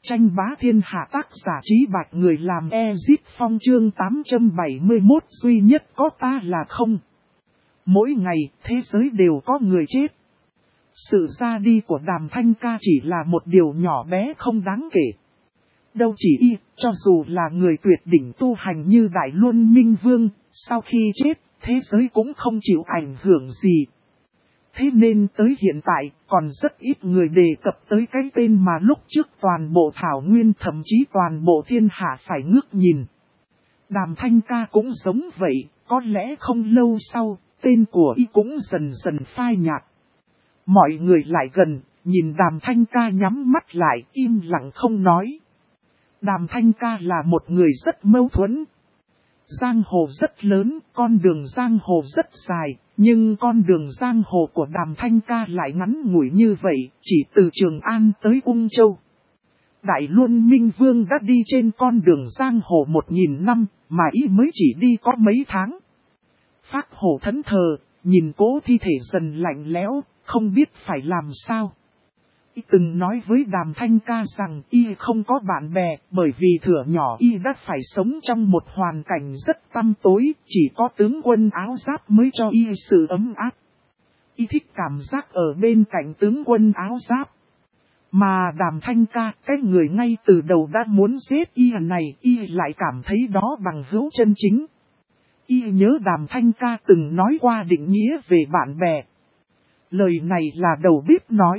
Tranh bá thiên hạ tác giả Trí Bạch người làm Ezit Phong chương 871 duy nhất có ta là không. Mỗi ngày thế giới đều có người chết. Sự ra đi của Đàm Thanh Ca chỉ là một điều nhỏ bé không đáng kể. Đâu chỉ y, cho dù là người tuyệt đỉnh tu hành như Đại Luân Minh Vương, sau khi chết, thế giới cũng không chịu ảnh hưởng gì. Thế nên tới hiện tại, còn rất ít người đề cập tới cái tên mà lúc trước toàn bộ thảo nguyên thậm chí toàn bộ thiên hạ phải ngước nhìn. Đàm Thanh Ca cũng giống vậy, có lẽ không lâu sau, tên của y cũng dần dần phai nhạt. Mọi người lại gần, nhìn Đàm Thanh Ca nhắm mắt lại, im lặng không nói. Đàm Thanh Ca là một người rất mâu thuẫn. Giang hồ rất lớn, con đường giang hồ rất dài, nhưng con đường giang hồ của Đàm Thanh Ca lại ngắn ngủi như vậy, chỉ từ Trường An tới Ung Châu. Đại Luân Minh Vương đã đi trên con đường giang hồ 1000 năm, mà y mới chỉ đi có mấy tháng. Phác Hổ thẫn thờ, nhìn cố thi thể dần lạnh lẽo, không biết phải làm sao. Y từng nói với Đàm Thanh Ca rằng y không có bạn bè, bởi vì thuở nhỏ y đã phải sống trong một hoàn cảnh rất tăm tối, chỉ có tướng quân áo giáp mới cho y sự ấm áp. Y thích cảm giác ở bên cạnh tướng quân áo giáp. Mà Đàm Thanh Ca, cái người ngay từ đầu đã muốn giết y này, y lại cảm thấy đó bằng hữu chân chính. Y nhớ Đàm Thanh Ca từng nói qua định nghĩa về bạn bè. Lời này là đầu bếp nói.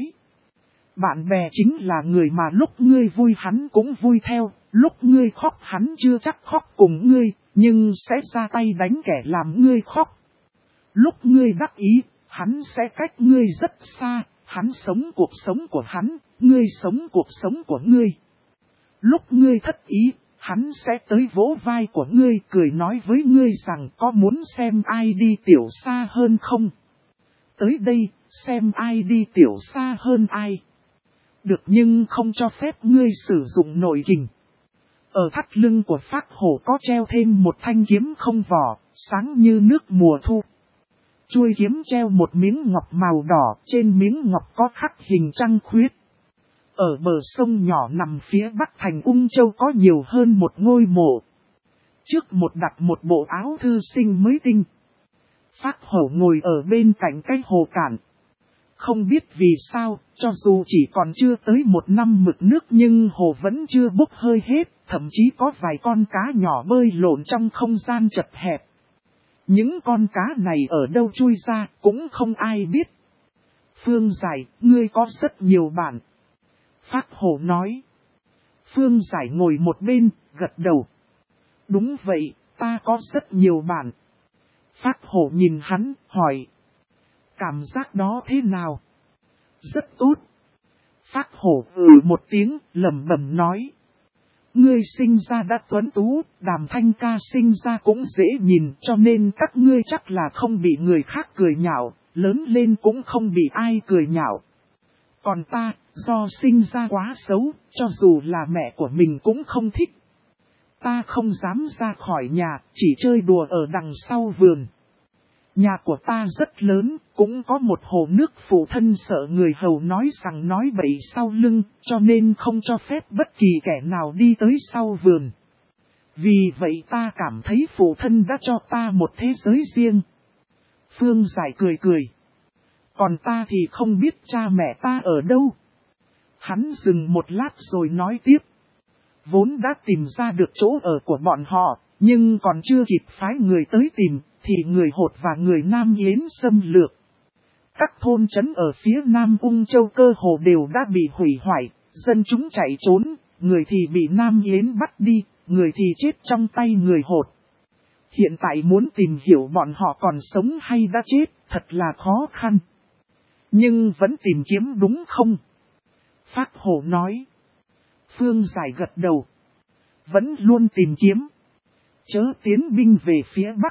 Bạn bè chính là người mà lúc ngươi vui hắn cũng vui theo, lúc ngươi khóc hắn chưa chắc khóc cùng ngươi, nhưng sẽ ra tay đánh kẻ làm ngươi khóc. Lúc ngươi đắc ý, hắn sẽ cách ngươi rất xa, hắn sống cuộc sống của hắn, ngươi sống cuộc sống của ngươi. Lúc ngươi thất ý, hắn sẽ tới vỗ vai của ngươi cười nói với ngươi rằng có muốn xem ai đi tiểu xa hơn không? Tới đây, xem ai đi tiểu xa hơn ai. Được nhưng không cho phép ngươi sử dụng nội kình. Ở thắt lưng của Phác Hổ có treo thêm một thanh kiếm không vỏ, sáng như nước mùa thu. Chuôi kiếm treo một miếng ngọc màu đỏ, trên miếng ngọc có khắc hình trăng khuyết. Ở bờ sông nhỏ nằm phía bắc thành Ung Châu có nhiều hơn một ngôi mộ. Trước một đặt một bộ áo thư sinh mới tinh. Phác Hổ ngồi ở bên cạnh cái hồ cạn. Không biết vì sao, cho dù chỉ còn chưa tới 1 năm mực nước nhưng hồ vẫn chưa bốc hơi hết, thậm chí có vài con cá nhỏ bơi lộn trong không gian chật hẹp. Những con cá này ở đâu chui ra cũng không ai biết. Phương Giải, ngươi có rất nhiều bạn. Phác Hổ nói. Phương Giải ngồi một bên, gật đầu. Đúng vậy, ta có rất nhiều bạn. Phác Hổ nhìn hắn, hỏi. Cảm giác đó thế nào? Rất tốt. Phác Hổ một tiếng, lẩm bẩm nói. Ngươi sinh ra đã tuấn tú, Đàm Thanh Ca sinh ra cũng dễ nhìn, cho nên các ngươi chắc là không bị người khác cười nhạo, lớn lên cũng không bị ai cười nhạo. Còn ta, do sinh ra quá xấu, cho dù là mẹ của mình cũng không thích. Ta không dám ra khỏi nhà, chỉ chơi đùa ở đằng sau vườn. Nhà của ta rất lớn, cũng có một hồ nước, phụ thân sợ người hầu nói rằng nói bậy sau lưng, cho nên không cho phép bất kỳ kẻ nào đi tới sau vườn. Vì vậy ta cảm thấy phụ thân đã cho ta một thế giới riêng. Phương Giải cười cười. Còn ta thì không biết cha mẹ ta ở đâu. Hắn dừng một lát rồi nói tiếp. Vốn đã tìm ra được chỗ ở của bọn họ, nhưng còn chưa kịp phái người tới tìm, thì người Hột và người Nam Yến xâm lược. Các thôn trấn ở phía Nam Ung Châu cơ hồ đều đã bị hủy hoại, dân chúng chạy trốn, người thì bị Nam Yến bắt đi, người thì chết trong tay người Hột. Hiện tại muốn tìm hiểu bọn họ còn sống hay đã chết, thật là khó khăn. Nhưng vẫn tìm kiếm đúng không? Phác Hổ nói. Phương Giải gật đầu. Vẫn luôn tìm kiếm. Chớ tiến binh về phía Bắc.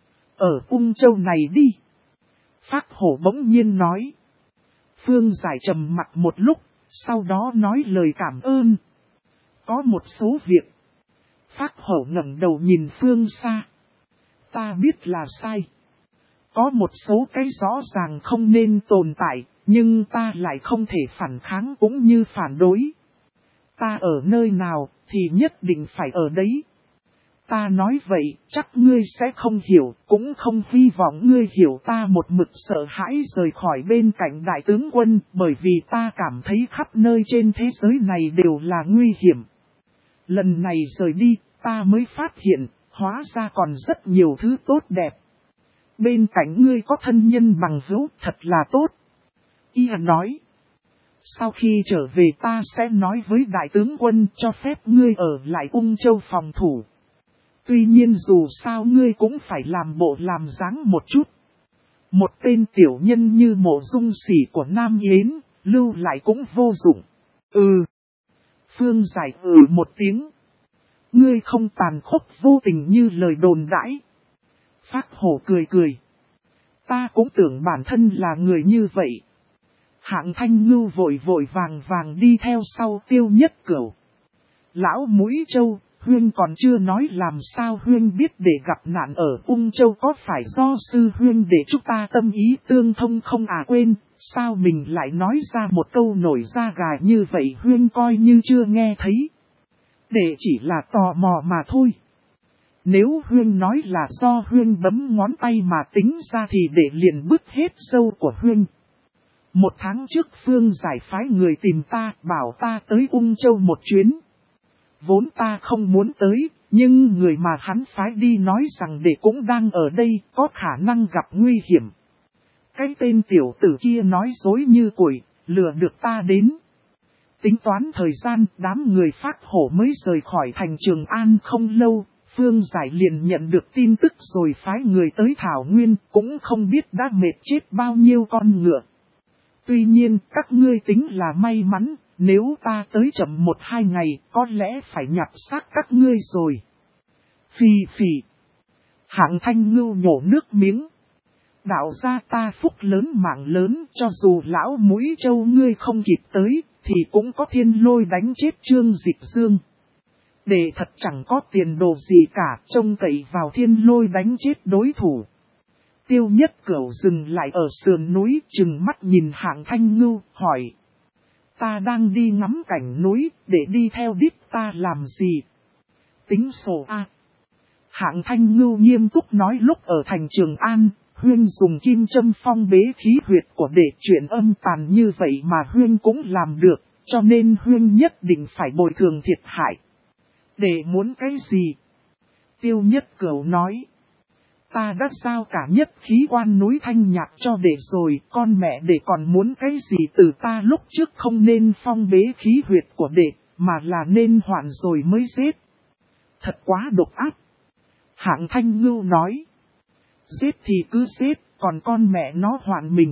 Ở Ung Châu này đi. Phác Hổ bỗng nhiên nói. Phương Giải trầm mặc một lúc, sau đó nói lời cảm ơn. Có một số việc. Phác Hổ ngẩng đầu nhìn phương xa. Ta biết là sai. Có một số cái rõ ràng không nên tồn tại, nhưng ta lại không thể phản kháng cũng như phản đối. Ta ở nơi nào, thì nhất định phải ở đấy. Ta nói vậy, chắc ngươi sẽ không hiểu, cũng không hy vọng ngươi hiểu. Ta một mực sợ hãi rời khỏi bên cạnh đại tướng quân, bởi vì ta cảm thấy khắp nơi trên thế giới này đều là nguy hiểm. Lần này rời đi, ta mới phát hiện, hóa ra còn rất nhiều thứ tốt đẹp. Bên cạnh ngươi có thân nhân bằng hữu, thật là tốt. Y nói. Sau khi trở về ta sẽ nói với đại tướng quân cho phép ngươi ở lại Ung Châu phòng thủ. Tuy nhiên dù sao ngươi cũng phải làm bộ làm dáng một chút. Một tên tiểu nhân như Mộ Dung Sỉ của Nam Yến, lưu lại cũng vô dụng. Phương Giải một tiếng. Ngươi không tàn khốc vô tình như lời đồn đãi. Phác Hổ cười cười. Ta cũng tưởng bản thân là người như vậy. Hạng Thanh Ngưu vội vàng đi theo sau Tiêu Nhất Cửu. Lão Mũi Châu, Huyên còn chưa nói làm sao Huyên biết để gặp nạn ở Ung Châu có phải do sư Huyên để chúng ta tâm ý tương thông không quên, sao mình lại nói ra một câu nổi da gà như vậy Huyên coi như chưa nghe thấy. Để chỉ là tò mò mà thôi. Nếu Huyên nói là do Huyên bấm ngón tay mà tính ra thì để liền bứt hết râu của Huyên. 1 tháng trước Phương Giải phái người tìm ta, bảo ta tới Ung Châu một chuyến. Vốn ta không muốn tới, nhưng người mà hắn phái đi nói rằng đệ cũng đang ở đây, có khả năng gặp nguy hiểm. Cái tên tiểu tử kia nói dối như quỷ, lừa được ta đến. Tính toán thời gian, đám người Phác Hổ mới rời khỏi thành Trường An không lâu, Phương Giải liền nhận được tin tức rồi phái người tới Thảo Nguyên, cũng không biết đã mệt chết bao nhiêu con ngựa. Tuy nhiên, các ngươi tính là may mắn, nếu ta tới chậm 1-2 ngày, có lẽ phải nhặt xác các ngươi rồi. Phì. Hạng Thanh Ngưu nhổ nước miếng. Đạo gia ta phúc lớn mạng lớn, cho dù lão Mũi Châu ngươi không kịp tới, thì cũng có thiên lôi đánh chết Trương Dịch Dương. Để thật chẳng có tiền đồ gì cả, trông cậy vào thiên lôi đánh chết đối thủ. Tiêu Nhất Cửu dừng lại ở sườn núi, trừng mắt nhìn Hạng Thanh Ngưu, hỏi. Ta đang đi ngắm cảnh núi, để đi theo đích ta làm gì? Tính sổ A. Hạng Thanh Ngưu nghiêm túc nói lúc ở thành Trường An, Huyên dùng kim châm phong bế khí huyệt của đệ chuyển âm tàn như vậy mà Huyên cũng làm được, cho nên Huyên nhất định phải bồi thường thiệt hại. Đệ muốn cái gì? Tiêu Nhất Cửu nói. Ta đã giao cả nhất khí quan núi Thanh Nhạc cho đệ rồi, con mẹ đệ còn muốn cái gì từ ta lúc trước không nên phong bế khí huyệt của đệ, mà là nên hoạn rồi mới giết. Thật quá độc ác. Hạng Thanh Ngưu nói. Giết thì cứ giết, còn con mẹ nó hoạn mình.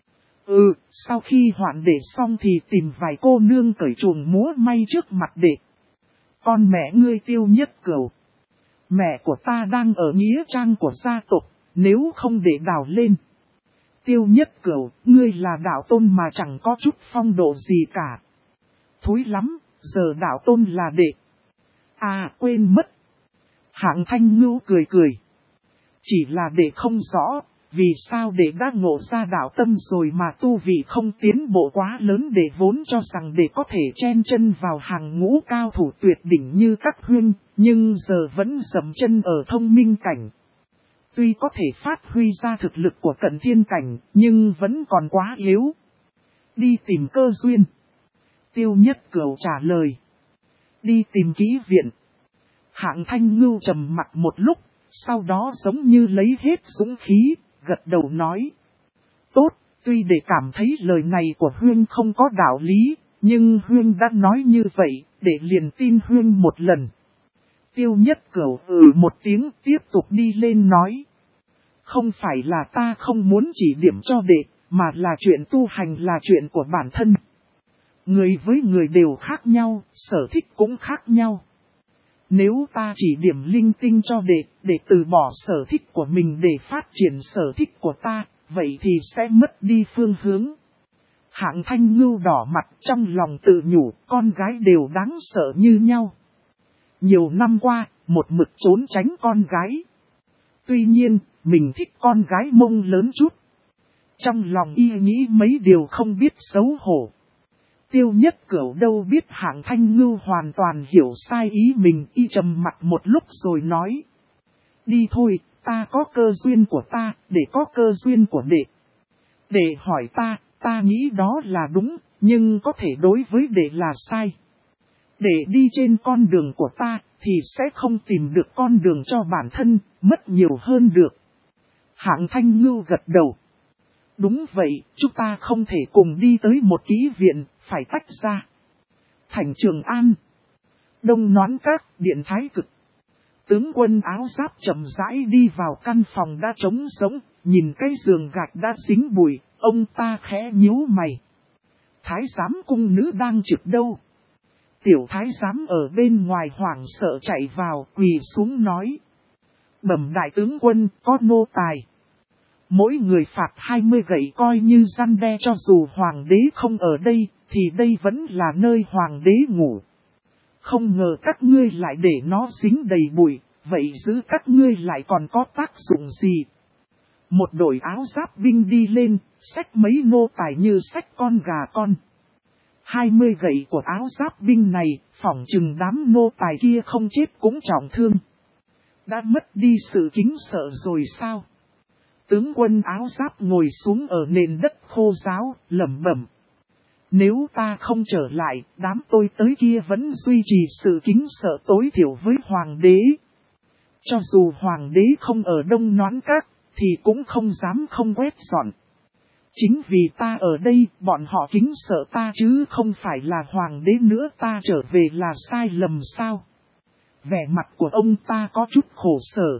Sau khi hoạn đệ xong thì tìm vài cô nương cởi chuồng múa may trước mặt đệ. Con mẹ ngươi Tiêu Nhất Cửu. Mẹ của ta đang ở nghĩa trang của gia tộc, nếu không để đào lên. Tiêu Nhất Cửu, ngươi là đạo tôn mà chẳng có chút phong độ gì cả. Thúi lắm, giờ đạo tôn là đệ. Quên mất. Hạng Thanh Ngưu cười. Chỉ là đệ không rõ, vì sao đệ đã ngộ ra đạo tâm rồi mà tu vị không tiến bộ quá lớn để vốn cho rằng đệ có thể chen chân vào hàng ngũ cao thủ tuyệt đỉnh như các Huyên, nhưng giờ vẫn dậm chân ở thông minh cảnh. Tuy có thể phát huy ra thực lực của cận thiên cảnh, nhưng vẫn còn quá yếu. Đi tìm cơ duyên. Tiêu Nhất Cửu trả lời. Đi tìm kỹ viện. Hạng Thanh Ngưu trầm mặc một lúc, sau đó giống như lấy hết dũng khí, gật đầu nói. Tốt, tuy để cảm thấy lời này của Huyên không có đạo lý, nhưng Huyên đã nói như vậy, để liền tin Huyên một lần. Tiêu Nhất Cửu một tiếng tiếp tục đi lên nói. Không phải là ta không muốn chỉ điểm cho đệ, mà là chuyện tu hành là chuyện của bản thân. Người với người đều khác nhau, sở thích cũng khác nhau. Nếu ta chỉ điểm linh tinh cho đệ, để từ bỏ sở thích của mình để phát triển sở thích của ta, vậy thì sẽ mất đi phương hướng. Hạng Thanh Ngưu đỏ mặt trong lòng tự nhủ, con gái đều đáng sợ như nhau. Nhiều năm qua, một mực trốn tránh con gái. Tuy nhiên, mình thích con gái mông lớn chút. Trong lòng y nghĩ mấy điều không biết xấu hổ. Tiêu Nhất Cửu đâu biết Hạng Thanh Ngưu hoàn toàn hiểu sai ý mình, y trầm mặt một lúc rồi nói. Đi thôi, ta có cơ duyên của ta, để có cơ duyên của đệ. Đệ hỏi ta nghĩ đó là đúng, nhưng có thể đối với đệ là sai. Đệ đi trên con đường của ta, thì sẽ không tìm được con đường cho bản thân, mất nhiều hơn được. Hạng Thanh Ngưu gật đầu. Đúng vậy, chúng ta không thể cùng đi tới một ký viện, phải tách ra. Thành Trường An, Đông Nón Các, Điện Thái Cực. Tướng quân áo giáp chậm rãi đi vào căn phòng đã trống rỗng, nhìn cái giường gạch đã dính bụi, ông ta khẽ nhíu mày. Thái giám cung nữ đang trực đâu? Tiểu thái giám ở bên ngoài hoảng sợ chạy vào, quỳ xuống nói. Bẩm đại tướng quân, có nô tài. Mỗi người phạt 20 gậy coi như răn đe, cho dù hoàng đế không ở đây, thì đây vẫn là nơi hoàng đế ngủ. Không ngờ các ngươi lại để nó dính đầy bụi, vậy giữ các ngươi lại còn có tác dụng gì? Một đội áo giáp binh đi lên, xách mấy nô tài như xách con gà con. 20 gậy của áo giáp binh này, phỏng chừng đám nô tài kia không chết cũng trọng thương. Đã mất đi sự kính sợ rồi sao? Tướng quân áo giáp ngồi xuống ở nền đất khô ráo, lẩm bẩm. Nếu ta không trở lại, đám tôi tới kia vẫn duy trì sự kính sợ tối thiểu với hoàng đế. Cho dù hoàng đế không ở Đông Nón Các, thì cũng không dám không quét dọn. Chính vì ta ở đây, bọn họ kính sợ ta chứ không phải là hoàng đế nữa, ta trở về là sai lầm sao? Vẻ mặt của ông ta có chút khổ sở.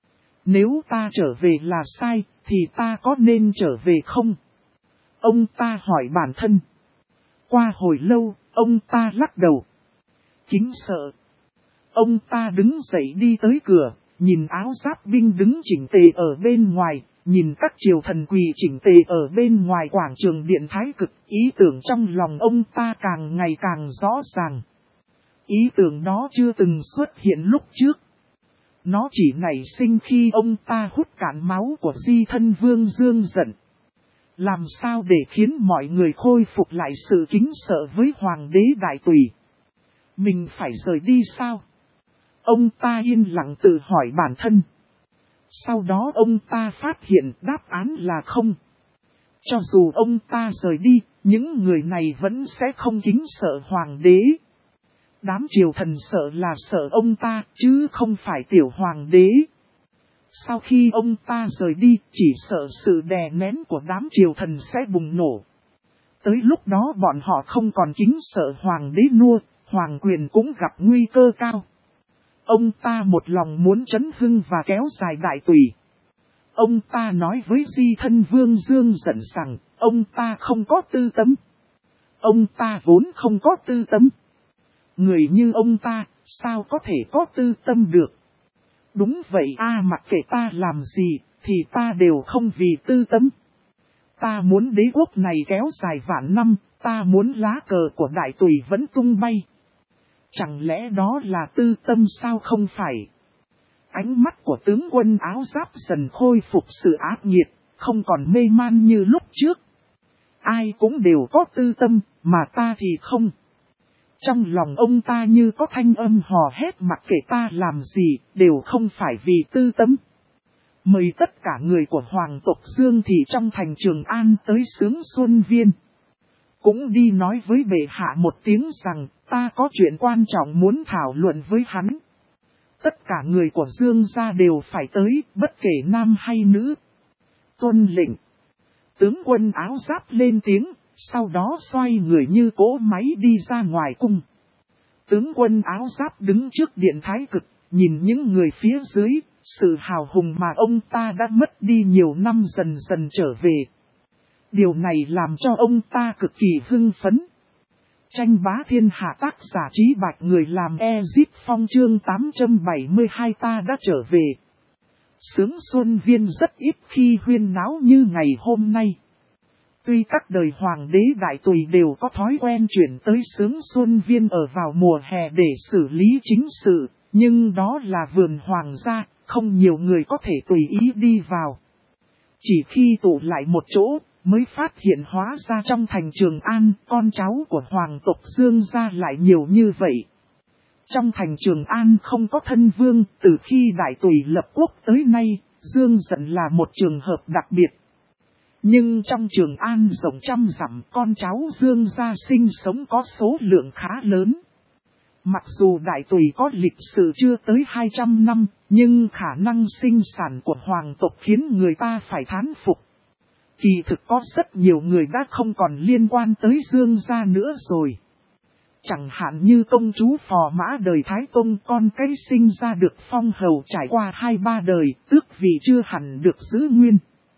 Nếu ta trở về là sai, thì ta có nên trở về không? Ông ta hỏi bản thân. Qua hồi lâu, ông ta lắc đầu. Kính sợ. Ông ta đứng dậy đi tới cửa, nhìn áo giáp binh đứng chỉnh tề ở bên ngoài, nhìn các triều thần quỳ chỉnh tề ở bên ngoài quảng trường Điện Thái Cực, ý tưởng trong lòng ông ta càng ngày càng rõ ràng. Ý tưởng đó chưa từng xuất hiện lúc trước. Nó chỉ nảy sinh khi ông ta hút cạn máu của Di Thân Vương Dương giận. Làm sao để khiến mọi người khôi phục lại sự kính sợ với Hoàng đế Đại Tùy? Mình phải rời đi sao? Ông ta yên lặng tự hỏi bản thân. Sau đó ông ta phát hiện đáp án là không. Cho dù ông ta rời đi, những người này vẫn sẽ không kính sợ Hoàng đế. Đám triều thần sợ là sợ ông ta, chứ không phải tiểu hoàng đế. Sau khi ông ta rời đi, chỉ sợ sự đè nén của đám triều thần sẽ bùng nổ. Tới lúc đó bọn họ không còn kính sợ hoàng đế nua, hoàng quyền cũng gặp nguy cơ cao. Ông ta một lòng muốn trấn hưng và kéo dài Đại Tùy. Ông ta nói với Di Thân Vương Dương giận rằng, ông ta không có tư tâm. Ông ta vốn không có tư tâm. Người như ông ta, sao có thể có tư tâm được? Đúng vậy mặc kệ ta làm gì, thì ta đều không vì tư tâm. Ta muốn đế quốc này kéo dài vạn năm, ta muốn lá cờ của Đại Tùy vẫn tung bay. Chẳng lẽ đó là tư tâm sao không phải? Ánh mắt của tướng quân áo giáp dần khôi phục sự ác nghiệt, không còn mê man như lúc trước. Ai cũng đều có tư tâm, mà ta thì không. Trong lòng ông ta như có thanh âm hò hét mặc kệ ta làm gì, đều không phải vì tư tâm. Mời tất cả người của hoàng tộc Dương Thị trong thành Trường An tới Sướng Xuân Viên. Cũng đi nói với bệ hạ một tiếng rằng, ta có chuyện quan trọng muốn thảo luận với hắn. Tất cả người của Dương gia đều phải tới, bất kể nam hay nữ. Tuân lệnh. Tướng quân áo giáp lên tiếng, sau đó xoay người như cỗ máy đi ra ngoài cung. Tướng quân áo giáp đứng trước Điện Thái Cực, nhìn những người phía dưới, sự hào hùng mà ông ta đã mất đi nhiều năm dần dần trở về. Điều này làm cho ông ta cực kỳ hưng phấn. Tranh bá thiên hạ tác giả Trí Bạch người làm Ezit Phong chương 872 ta đã trở về. Sướng Xuân Viên rất ít khi huyên náo như ngày hôm nay. Tuy các đời hoàng đế Đại Tùy đều có thói quen chuyển tới Sướng Xuân Viên ở vào mùa hè để xử lý chính sự, nhưng đó là vườn hoàng gia, không nhiều người có thể tùy ý đi vào. Chỉ khi tụ lại một chỗ, mới phát hiện hóa ra trong thành Trường An, con cháu của hoàng tộc Dương gia lại nhiều như vậy. Trong thành Trường An không có thân vương, từ khi đại tùy lập quốc tới nay, Dương Dận là một trường hợp đặc biệt. Nhưng trong Trường An rộng trăm dặm, con cháu Dương gia sinh sống có số lượng khá lớn. Mặc dù đại tùy có lịch sử chưa tới 200 năm, nhưng khả năng sinh sản của hoàng tộc khiến người ta phải thán phục. Kỳ thực có rất nhiều người đã không còn liên quan tới Dương gia nữa rồi. Chẳng hạn như công chúa Phò Mã đời Thái Tông, con cái sinh ra được phong hầu trải qua 2-3 đời, tước vị chưa hẳn được giữ nguyên.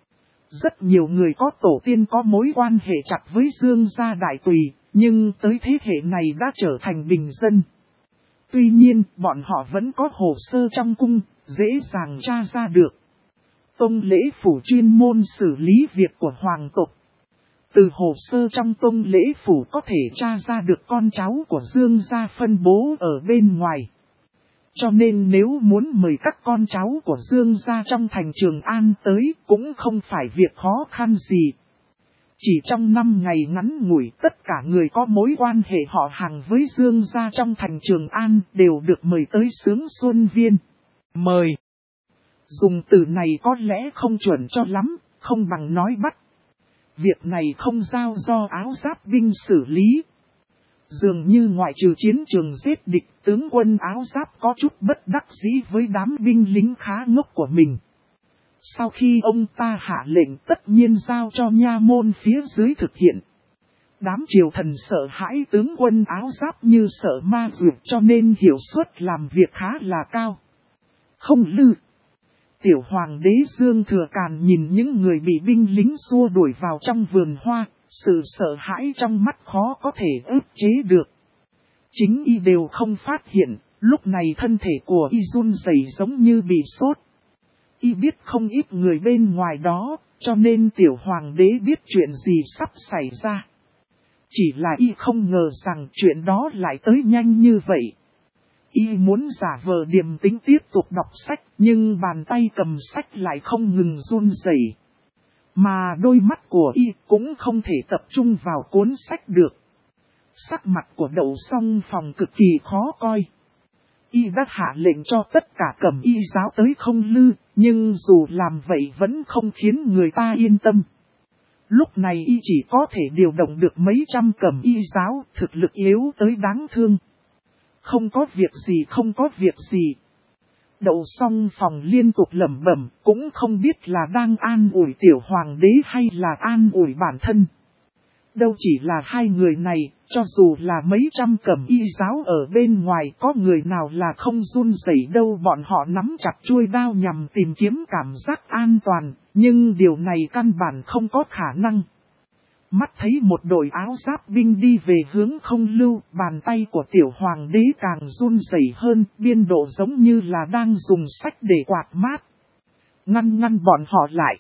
Rất nhiều người có tổ tiên có mối quan hệ chặt với Dương gia đại tùy, nhưng tới thế hệ này đã trở thành bình dân. Tuy nhiên, bọn họ vẫn có hồ sơ trong cung, dễ dàng tra ra được. Tông lễ phủ chuyên môn xử lý việc của hoàng tộc. Từ hồ sơ trong tông lễ phủ có thể tra ra được con cháu của Dương gia phân bố ở bên ngoài. Cho nên nếu muốn mời các con cháu của Dương gia trong thành Trường An tới cũng không phải việc khó khăn gì. Chỉ trong 5 ngày ngắn ngủi, tất cả người có mối quan hệ họ hàng với Dương gia trong thành Trường An đều được mời tới Sướng Xuân Viên. Mời. Dùng từ này có lẽ không chuẩn cho lắm, không bằng nói bắt. Việc này không giao do áo giáp binh xử lý. Dường như ngoại trừ chiến trường giết địch, tướng quân áo giáp có chút bất đắc dĩ với đám binh lính khá ngốc của mình. Sau khi ông ta hạ lệnh tất nhiên giao cho nha môn phía dưới thực hiện. Đám triều thần sợ hãi tướng quân áo giáp như sợ ma dược, cho nên hiệu suất làm việc khá là cao. Không lư. Tiểu hoàng đế Dương Thừa Càn nhìn những người bị binh lính xua đuổi vào trong vườn hoa, sự sợ hãi trong mắt khó có thể ức chế được. Chính y đều không phát hiện, lúc này thân thể của y run rẩy giống như bị sốt. Y biết không ít người bên ngoài đó, cho nên tiểu hoàng đế biết chuyện gì sắp xảy ra. Chỉ là y không ngờ rằng chuyện đó lại tới nhanh như vậy. Y muốn giả vờ điềm tĩnh tiếp tục đọc sách, nhưng bàn tay cầm sách lại không ngừng run rẩy. Mà đôi mắt của y cũng không thể tập trung vào cuốn sách được. Sắc mặt của Đậu Song Phòng cực kỳ khó coi. Y đã hạ lệnh cho tất cả cẩm y giáo tới Không Lư, nhưng dù làm vậy vẫn không khiến người ta yên tâm. Lúc này y chỉ có thể điều động được mấy trăm cẩm y giáo, thực lực yếu tới đáng thương. Không có việc gì, không có việc gì. Đậu Song Phòng liên tục lẩm bẩm, cũng không biết là đang an ủi tiểu hoàng đế hay là an ủi bản thân. Đâu chỉ là hai người này, cho dù là mấy trăm cẩm y giáo ở bên ngoài có người nào là không run rẩy đâu, bọn họ nắm chặt chuôi đao nhằm tìm kiếm cảm giác an toàn, nhưng điều này căn bản không có khả năng. Mắt thấy một đội áo giáp binh đi về hướng Không Lưu, bàn tay của tiểu hoàng đế càng run rẩy hơn, biên độ giống như là đang dùng sách để quạt mát. Ngăn bọn họ lại.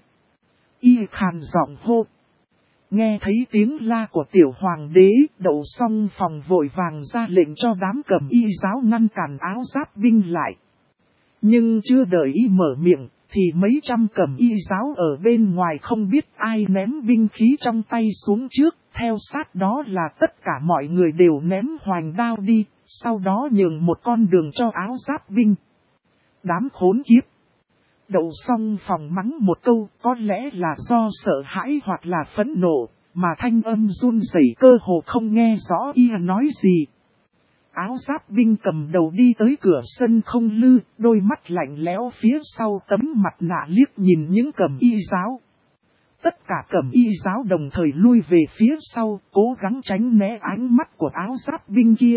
Y khàn giọng hô. Nghe thấy tiếng la của tiểu hoàng đế, Đậu Song Phòng vội vàng ra lệnh cho đám cẩm y giáo ngăn cản áo giáp binh lại. Nhưng chưa đợi y mở miệng, thì mấy trăm cẩm y giáo ở bên ngoài không biết ai ném binh khí trong tay xuống trước, theo sát đó là tất cả mọi người đều ném hoành đao đi, sau đó nhường một con đường cho áo giáp binh. Đám khốn kiếp! Đậu Song Phòng mắng một câu, có lẽ là do sợ hãi hoặc là phẫn nộ, mà thanh âm run rẩy cơ hồ không nghe rõ y nói gì. Áo giáp binh cầm đầu đi tới cửa sân Không Lư, đôi mắt lạnh lẽo phía sau tấm mặt nạ liếc nhìn những cẩm y giáo. Tất cả cẩm y giáo đồng thời lui về phía sau, cố gắng tránh né ánh mắt của áo giáp binh kia.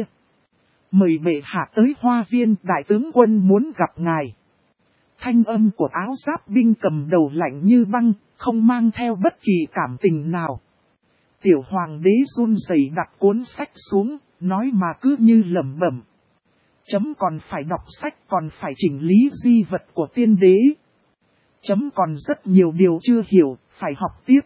Mời bệ hạ tới hoa viên, đại tướng quân muốn gặp ngài. Thanh âm của áo giáp binh cầm đầu lạnh như băng, không mang theo bất kỳ cảm tình nào. Tiểu hoàng đế run rẩy đặt cuốn sách xuống, nói mà cứ như lẩm bẩm. Chấm còn phải đọc sách, còn phải chỉnh lý di vật của tiên đế. Chấm còn rất nhiều điều chưa hiểu, phải học tiếp.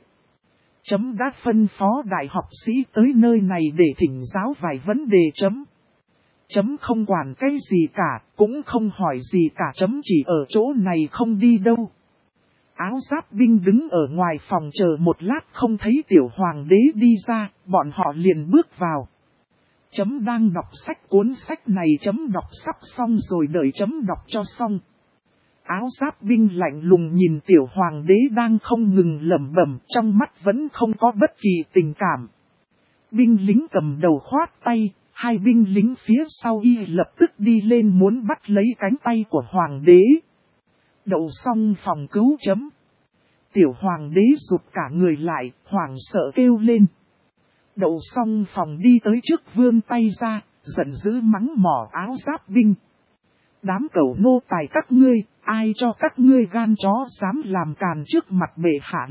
Chấm đã phân phó đại học sĩ tới nơi này để thỉnh giáo vài vấn đề chấm. Chấm không quản cái gì cả, cũng không hỏi gì cả, chấm chỉ ở chỗ này không đi đâu. Áo giáp binh đứng ở ngoài phòng chờ một lát không thấy tiểu hoàng đế đi ra, bọn họ liền bước vào. Chấm đang đọc sách, cuốn sách này chấm đọc sắp xong rồi, đợi chấm đọc cho xong. Áo giáp binh lạnh lùng nhìn tiểu hoàng đế đang không ngừng lẩm bẩm, trong mắt vẫn không có bất kỳ tình cảm. Binh lính cầm đầu khoát tay, hai binh lính phía sau y lập tức đi lên muốn bắt lấy cánh tay của hoàng đế. Đậu xong phòng cứu chấm. Tiểu hoàng đế rụt cả người lại, hoảng sợ kêu lên. Đậu xong phòng đi tới trước vươn tay ra, giận dữ mắng mỏ áo giáp binh. Đám cẩu nô tài các ngươi, ai cho các ngươi gan chó dám làm càn trước mặt bệ hạ,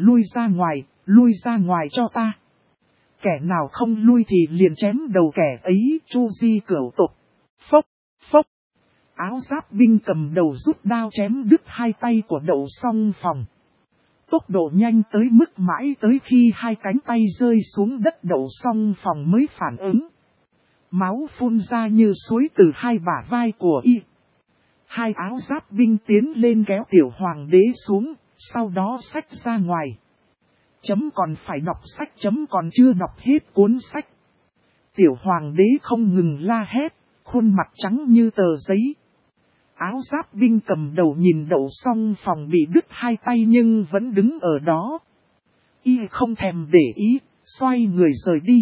lui ra ngoài cho ta. Kẻ nào không lui thì liền chém đầu kẻ ấy, chu di cửu tục. Phốc, phốc. Áo giáp binh cầm đầu rút đao chém đứt hai tay của đậu song phòng. Tốc độ nhanh tới mức mãi tới khi hai cánh tay rơi xuống đất đậu song phòng mới phản ứng. Máu phun ra như suối từ hai bả vai của y. Hai áo giáp binh tiến lên kéo tiểu hoàng đế xuống, sau đó xách ra ngoài. Chấm còn phải đọc sách, chấm còn chưa đọc hết cuốn sách. Tiểu hoàng đế không ngừng la hét, khuôn mặt trắng như tờ giấy. Áo giáp binh cầm đầu nhìn đậu song phòng bị đứt hai tay nhưng vẫn đứng ở đó. Y không thèm để ý, xoay người rời đi.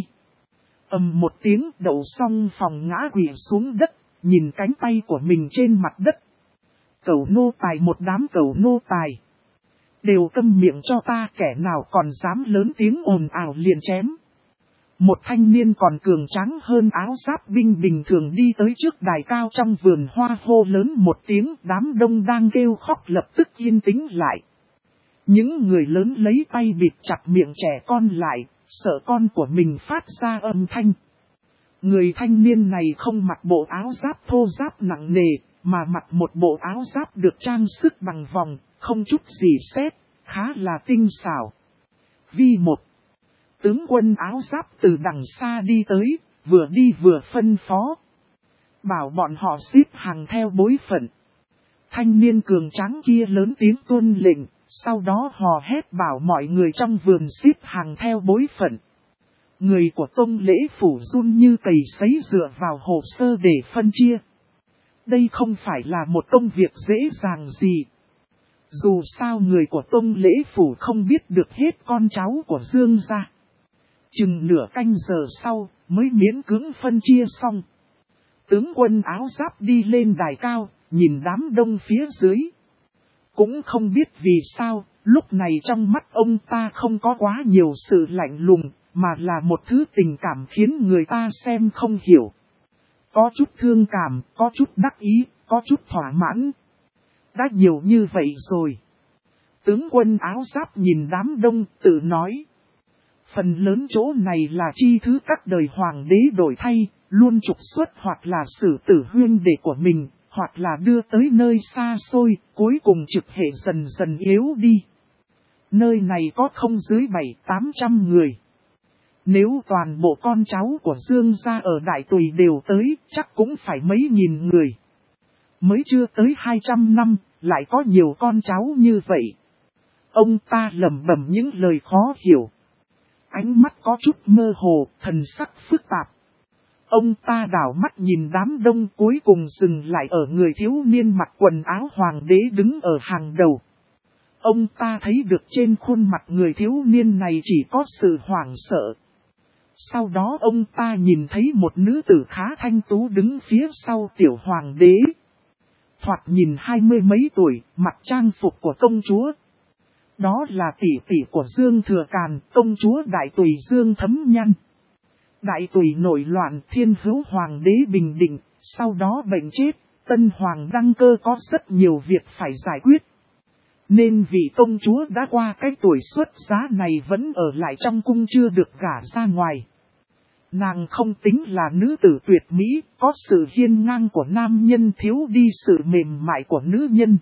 Ầm một tiếng, đậu song phòng ngã quỵ xuống đất, nhìn cánh tay của mình trên mặt đất. Cẩu nô tài, một đám cẩu nô tài. Đều câm miệng cho ta, kẻ nào còn dám lớn tiếng ồn ào liền chém. Một thanh niên còn cường tráng hơn áo giáp binh bình thường đi tới trước đài cao trong vườn hoa hô lớn một tiếng, đám đông đang kêu khóc lập tức yên tĩnh lại. Những người lớn lấy tay bịt chặt miệng trẻ con lại, sợ con của mình phát ra âm thanh. Người thanh niên này không mặc bộ áo giáp thô ráp nặng nề, mà mặc một bộ áo giáp được trang sức bằng vòng, không chút gì sét, khá là tinh xảo. Vi một tướng quân áo giáp từ đằng xa đi tới, vừa đi vừa phân phó. Bảo bọn họ xếp hàng theo bối phận. Thanh niên cường tráng kia lớn tiếng tuân lệnh, sau đó hò hét bảo mọi người trong vườn xếp hàng theo bối phận. Người của tông lễ phủ run như cầy sấy dựa vào hồ sơ để phân chia. Đây không phải là một công việc dễ dàng gì. Dù sao người của tông lễ phủ không biết được hết con cháu của Dương gia. Chừng nửa canh giờ sau mới miễn cưỡng phân chia xong. Tướng quân áo giáp đi lên đài cao, nhìn đám đông phía dưới. Cũng không biết vì sao, lúc này trong mắt ông ta không có quá nhiều sự lạnh lùng, mà là một thứ tình cảm khiến người ta xem không hiểu. Có chút thương cảm, có chút đắc ý, có chút thỏa mãn. Đã nhiều như vậy rồi. Tướng quân áo giáp nhìn đám đông tự nói. Phần lớn chỗ này là chi thứ các đời hoàng đế đổi thay, luôn trục xuất hoặc là xử tử huynh đệ của mình, hoặc là đưa tới nơi xa xôi, cuối cùng trực hệ dần dần yếu đi. Nơi này có không dưới 700-800 người. Nếu toàn bộ con cháu của Dương gia ở Đại Tùy đều tới, chắc cũng phải mấy nghìn người. Mới chưa tới 200 năm, lại có nhiều con cháu như vậy. Ông ta lẩm bẩm những lời khó hiểu. Ánh mắt có chút mơ hồ, thần sắc phức tạp. Ông ta đảo mắt nhìn đám đông cuối cùng dừng lại ở người thiếu niên mặc quần áo hoàng đế đứng ở hàng đầu. Ông ta thấy được trên khuôn mặt người thiếu niên này chỉ có sự hoảng sợ. Sau đó ông ta nhìn thấy một nữ tử khá thanh tú đứng phía sau tiểu hoàng đế. Thoạt nhìn 20 mấy tuổi, mặc trang phục của công chúa. Đó là tỷ tỷ của Dương Thừa Càn, công chúa Đại Tùy Dương Thấm Nhăn. Đại Tùy nổi loạn, Thiên Hữu hoàng đế bình định, sau đó bệnh chết, tân hoàng đăng cơ có rất nhiều việc phải giải quyết. Nên vị công chúa đã qua cái tuổi xuất giá này vẫn ở lại trong cung chưa được gả ra ngoài. Nàng không tính là nữ tử tuyệt mỹ, có sự hiên ngang của nam nhân thiếu đi sự mềm mại của nữ nhân.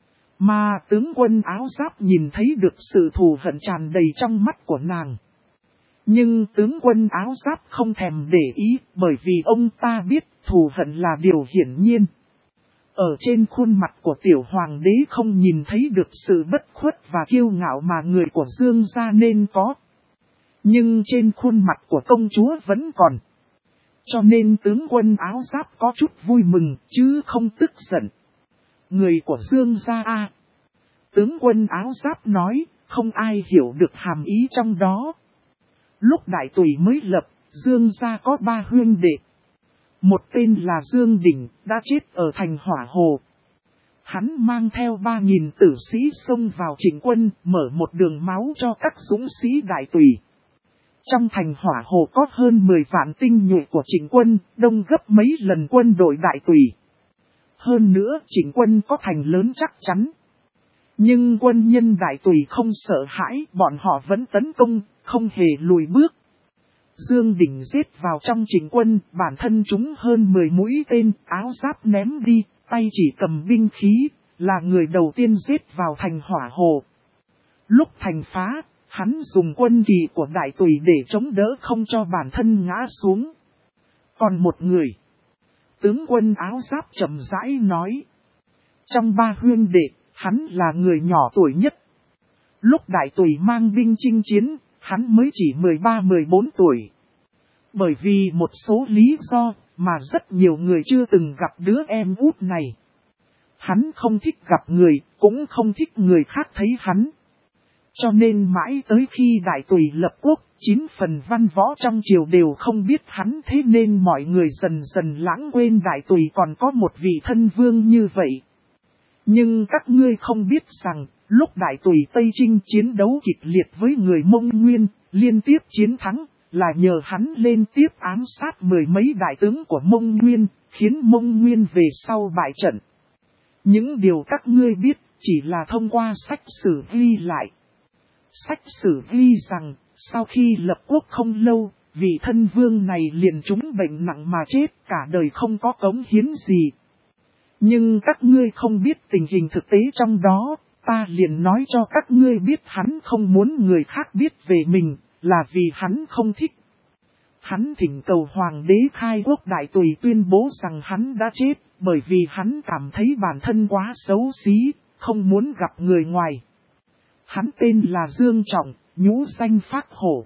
Mà tướng quân áo giáp nhìn thấy được sự thù hận tràn đầy trong mắt của nàng. Nhưng tướng quân áo giáp không thèm để ý, bởi vì ông ta biết thù hận là điều hiển nhiên. Ở trên khuôn mặt của tiểu hoàng đế không nhìn thấy được sự bất khuất và kiêu ngạo mà người của Dương gia nên có. Nhưng trên khuôn mặt của công chúa vẫn còn. Cho nên tướng quân áo giáp có chút vui mừng chứ không tức giận. Người của Dương gia a. Tướng quân áo giáp nói, không ai hiểu được hàm ý trong đó. Lúc đại tùy mới lập, Dương gia có 3 huynh đệ. Một tên là Dương Đỉnh, đã chết ở thành Hỏa Hồ. Hắn mang theo 3.000 tử sĩ xông vào Trịnh quân, mở một đường máu cho các dũng sĩ đại tùy. Trong thành Hỏa Hồ có hơn 10 vạn tinh nhuệ của Trịnh quân, đông gấp mấy lần quân đội đại tùy. Hơn nữa, Trịnh quân có thành lớn chắc chắn. Nhưng quân nhân đại tùy không sợ hãi, bọn họ vẫn tấn công, không hề lùi bước. Dương Đỉnh giết vào trong Trịnh quân, bản thân chúng hơn 10 mũi tên, áo giáp ném đi, tay chỉ cầm binh khí, là người đầu tiên giết vào thành Hỏa Hồ. Lúc thành phá, hắn dùng quân kỳ của đại tùy để chống đỡ không cho bản thân ngã xuống. Còn một người, tướng quân áo giáp chậm rãi nói. Trong 3 huynh đệ, hắn là người nhỏ tuổi nhất. Lúc đại tùy mang binh chinh chiến, hắn mới chỉ 13-14 tuổi. Bởi vì một số lý do mà rất nhiều người chưa từng gặp đứa em út này. Hắn không thích gặp người, cũng không thích người khác thấy hắn. Cho nên mãi tới khi đại tùy lập quốc, 9 phần văn võ trong triều đều không biết hắn, thế nên mọi người dần dần lãng quên đại tùy còn có một vị thân vương như vậy. Nhưng các ngươi không biết rằng, lúc đại tùy Tây Trinh chiến đấu kịch liệt với người Mông Nguyên, liên tiếp chiến thắng, là nhờ hắn lên tiếp ám sát 10 mấy đại tướng của Mông Nguyên, khiến Mông Nguyên về sau bại trận. Những điều các ngươi biết, chỉ là thông qua sách sử ghi lại. Sách sử ghi rằng, sau khi lập quốc không lâu, vị thân vương này liền trúng bệnh nặng mà chết, cả đời không có cống hiến gì. Nhưng các ngươi không biết tình hình thực tế trong đó, ta liền nói cho các ngươi biết hắn không muốn người khác biết về mình, là vì hắn không thích. Hắn thỉnh cầu hoàng đế khai quốc đại tùy tuyên bố rằng hắn đã chết, bởi vì hắn cảm thấy bản thân quá xấu xí, không muốn gặp người ngoài. Hắn tên là Dương Trọng, nhũ danh Phác Hổ.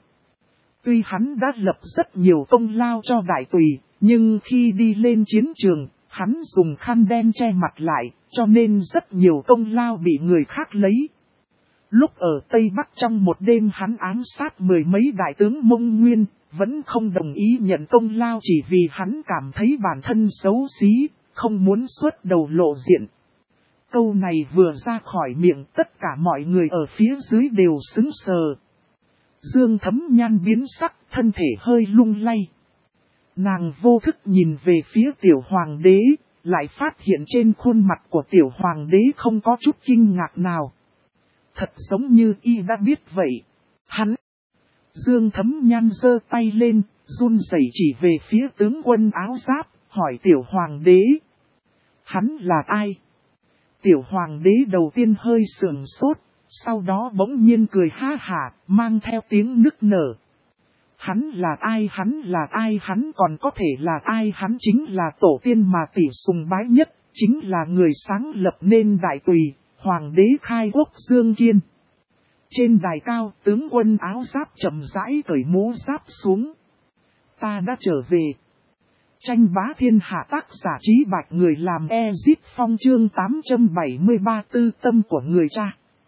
Tuy hắn đã lập rất nhiều công lao cho đại tùy, nhưng khi đi lên chiến trường, hắn dùng khăn đen che mặt lại, cho nên rất nhiều công lao bị người khác lấy. Lúc ở Tây Bắc trong một đêm hắn ám sát 10 mấy đại tướng Mông Nguyên, vẫn không đồng ý nhận công lao chỉ vì hắn cảm thấy bản thân xấu xí, không muốn xuất đầu lộ diện. Câu này vừa ra khỏi miệng, tất cả mọi người ở phía dưới đều sững sờ. Dương Thấm Nhan biến sắc, thân thể hơi lung lay. Nàng vô thức nhìn về phía tiểu hoàng đế, lại phát hiện trên khuôn mặt của tiểu hoàng đế không có chút kinh ngạc nào. Thật giống như y đã biết vậy. Hắn! Dương Thấm Nhan giơ tay lên, run rẩy chỉ về phía tướng quân áo giáp, hỏi tiểu hoàng đế. Hắn là ai? Tiểu hoàng đế đầu tiên hơi sườn sốt, sau đó bỗng nhiên cười ha hả, mang theo tiếng nức nở. Hắn là ai, hắn là ai, hắn còn có thể là ai, hắn chính là tổ tiên mà tỷ sùng bái nhất, chính là người sáng lập nên đại tùy, hoàng đế khai quốc Dương Kiên. Trên đài cao, tướng quân áo giáp chậm rãi cởi mũ giáp xuống. Ta đã trở về. Tranh bá thiên hạ tác giả Trí Bạch người làm Ezit Phong chương 873 tư tâm của người cha.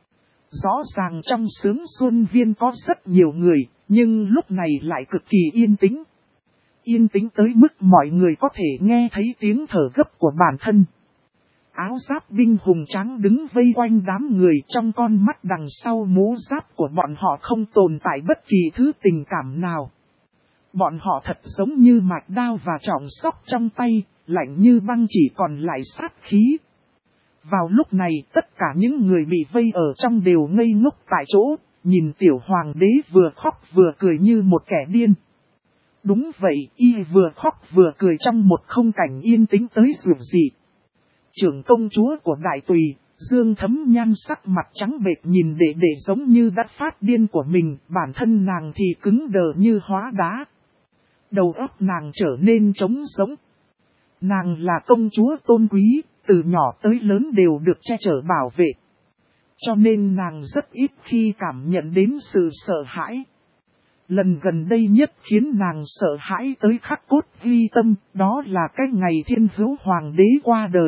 Rõ ràng trong xướng Xuân Viên có rất nhiều người, nhưng lúc này lại cực kỳ yên tĩnh. Yên tĩnh tới mức mọi người có thể nghe thấy tiếng thở gấp của bản thân. Áo giáp binh hùng tráng đứng vây quanh đám người, trong con mắt đằng sau mũ giáp của bọn họ không tồn tại bất kỳ thứ tình cảm nào. Bọn họ thật giống như mạch đao và trọng sóc trong tay, lạnh như băng chỉ còn lại sát khí. Vào lúc này tất cả những người bị vây ở trong đều ngây ngốc tại chỗ, nhìn tiểu hoàng đế vừa khóc vừa cười như một kẻ điên. Đúng vậy, y vừa khóc vừa cười trong một không cảnh yên tĩnh tới dường dị. Trưởng công chúa của đại tùy, Dương Thấm Nhan sắc mặt trắng bệch nhìn đệ đệ giống như đã phát điên của mình, bản thân nàng thì cứng đờ như hóa đá. Đầu óc nàng trở nên trống rỗng. Nàng là công chúa tôn quý, từ nhỏ tới lớn đều được che chở bảo vệ. Cho nên nàng rất ít khi cảm nhận đến sự sợ hãi. Lần gần đây nhất khiến nàng sợ hãi tới khắc cốt ghi tâm, đó là cái ngày Thiên Hữu Hoàng đế qua đời.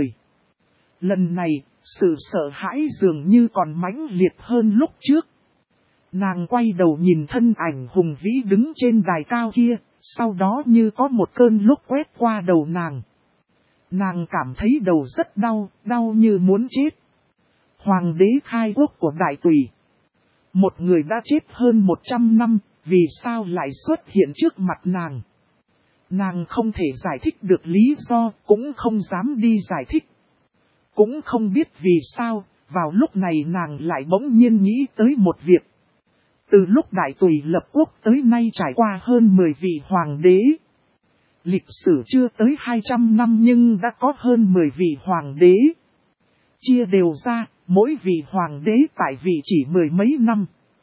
Lần này, sự sợ hãi dường như còn mãnh liệt hơn lúc trước. Nàng quay đầu nhìn thân ảnh hùng vĩ đứng trên đài cao kia, sau đó như có một cơn lốc quét qua đầu nàng. Nàng cảm thấy đầu rất đau, đau như muốn chết. Hoàng đế khai quốc của Đại Tùy. Một người đã chết hơn 100 năm, vì sao lại xuất hiện trước mặt nàng? Nàng không thể giải thích được lý do, cũng không dám đi giải thích. Cũng không biết vì sao, vào lúc này nàng lại bỗng nhiên nghĩ tới một việc. Từ lúc Đại Tùy lập quốc tới nay trải qua hơn 10 vị hoàng đế. Lịch sử chưa tới 200 năm nhưng đã có hơn 10 vị hoàng đế. Chia đều ra, mỗi vị hoàng đế tại vị chỉ 10 mấy năm.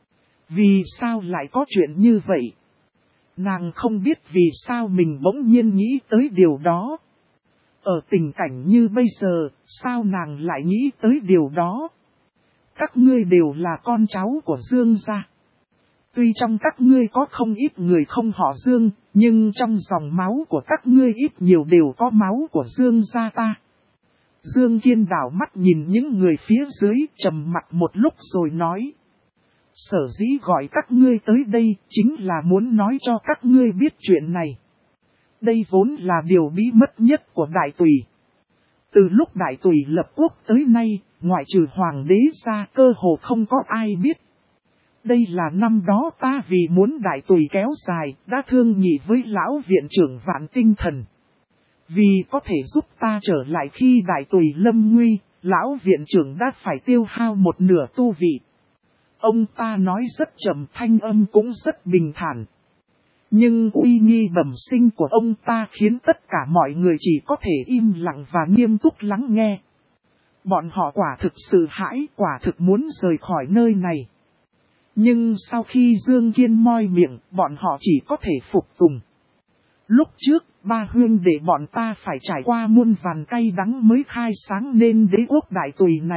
Vì sao lại có chuyện như vậy? Nàng không biết vì sao mình bỗng nhiên nghĩ tới điều đó. Ở tình cảnh như bây giờ, sao nàng lại nghĩ tới điều đó? Các ngươi đều là con cháu của Dương gia. Tuy trong các ngươi có không ít người không họ Dương, nhưng trong dòng máu của các ngươi ít nhiều đều có máu của Dương gia ta. Dương Kiên đảo mắt nhìn những người phía dưới, trầm mặt một lúc rồi nói. Sở dĩ gọi các ngươi tới đây chính là muốn nói cho các ngươi biết chuyện này. Đây vốn là điều bí mật nhất của Đại Tùy. Từ lúc Đại Tùy lập quốc tới nay, ngoại trừ hoàng đế ra cơ hồ không có ai biết. Đây là năm đó ta vì muốn Đại Tùy kéo dài, đã thương nghị với lão viện trưởng Vạn Tinh Thần. Vì có thể giúp ta trở lại khi Đại Tùy lâm nguy, lão viện trưởng đã phải tiêu hao một nửa tu vị. Ông ta nói rất trầm, thanh âm cũng rất bình thản. Nhưng uy nghi bẩm sinh của ông ta khiến tất cả mọi người chỉ có thể im lặng và nghiêm túc lắng nghe. Bọn họ quả thực sự hãi, quả thực muốn rời khỏi nơi này. Nhưng sau khi Dương Kiên moi miệng, bọn họ chỉ có thể phục tùng. Lúc trước, ba huynh để bọn ta phải trải qua muôn vàn cay đắng mới khai sáng nên đế quốc Đại Tùy này.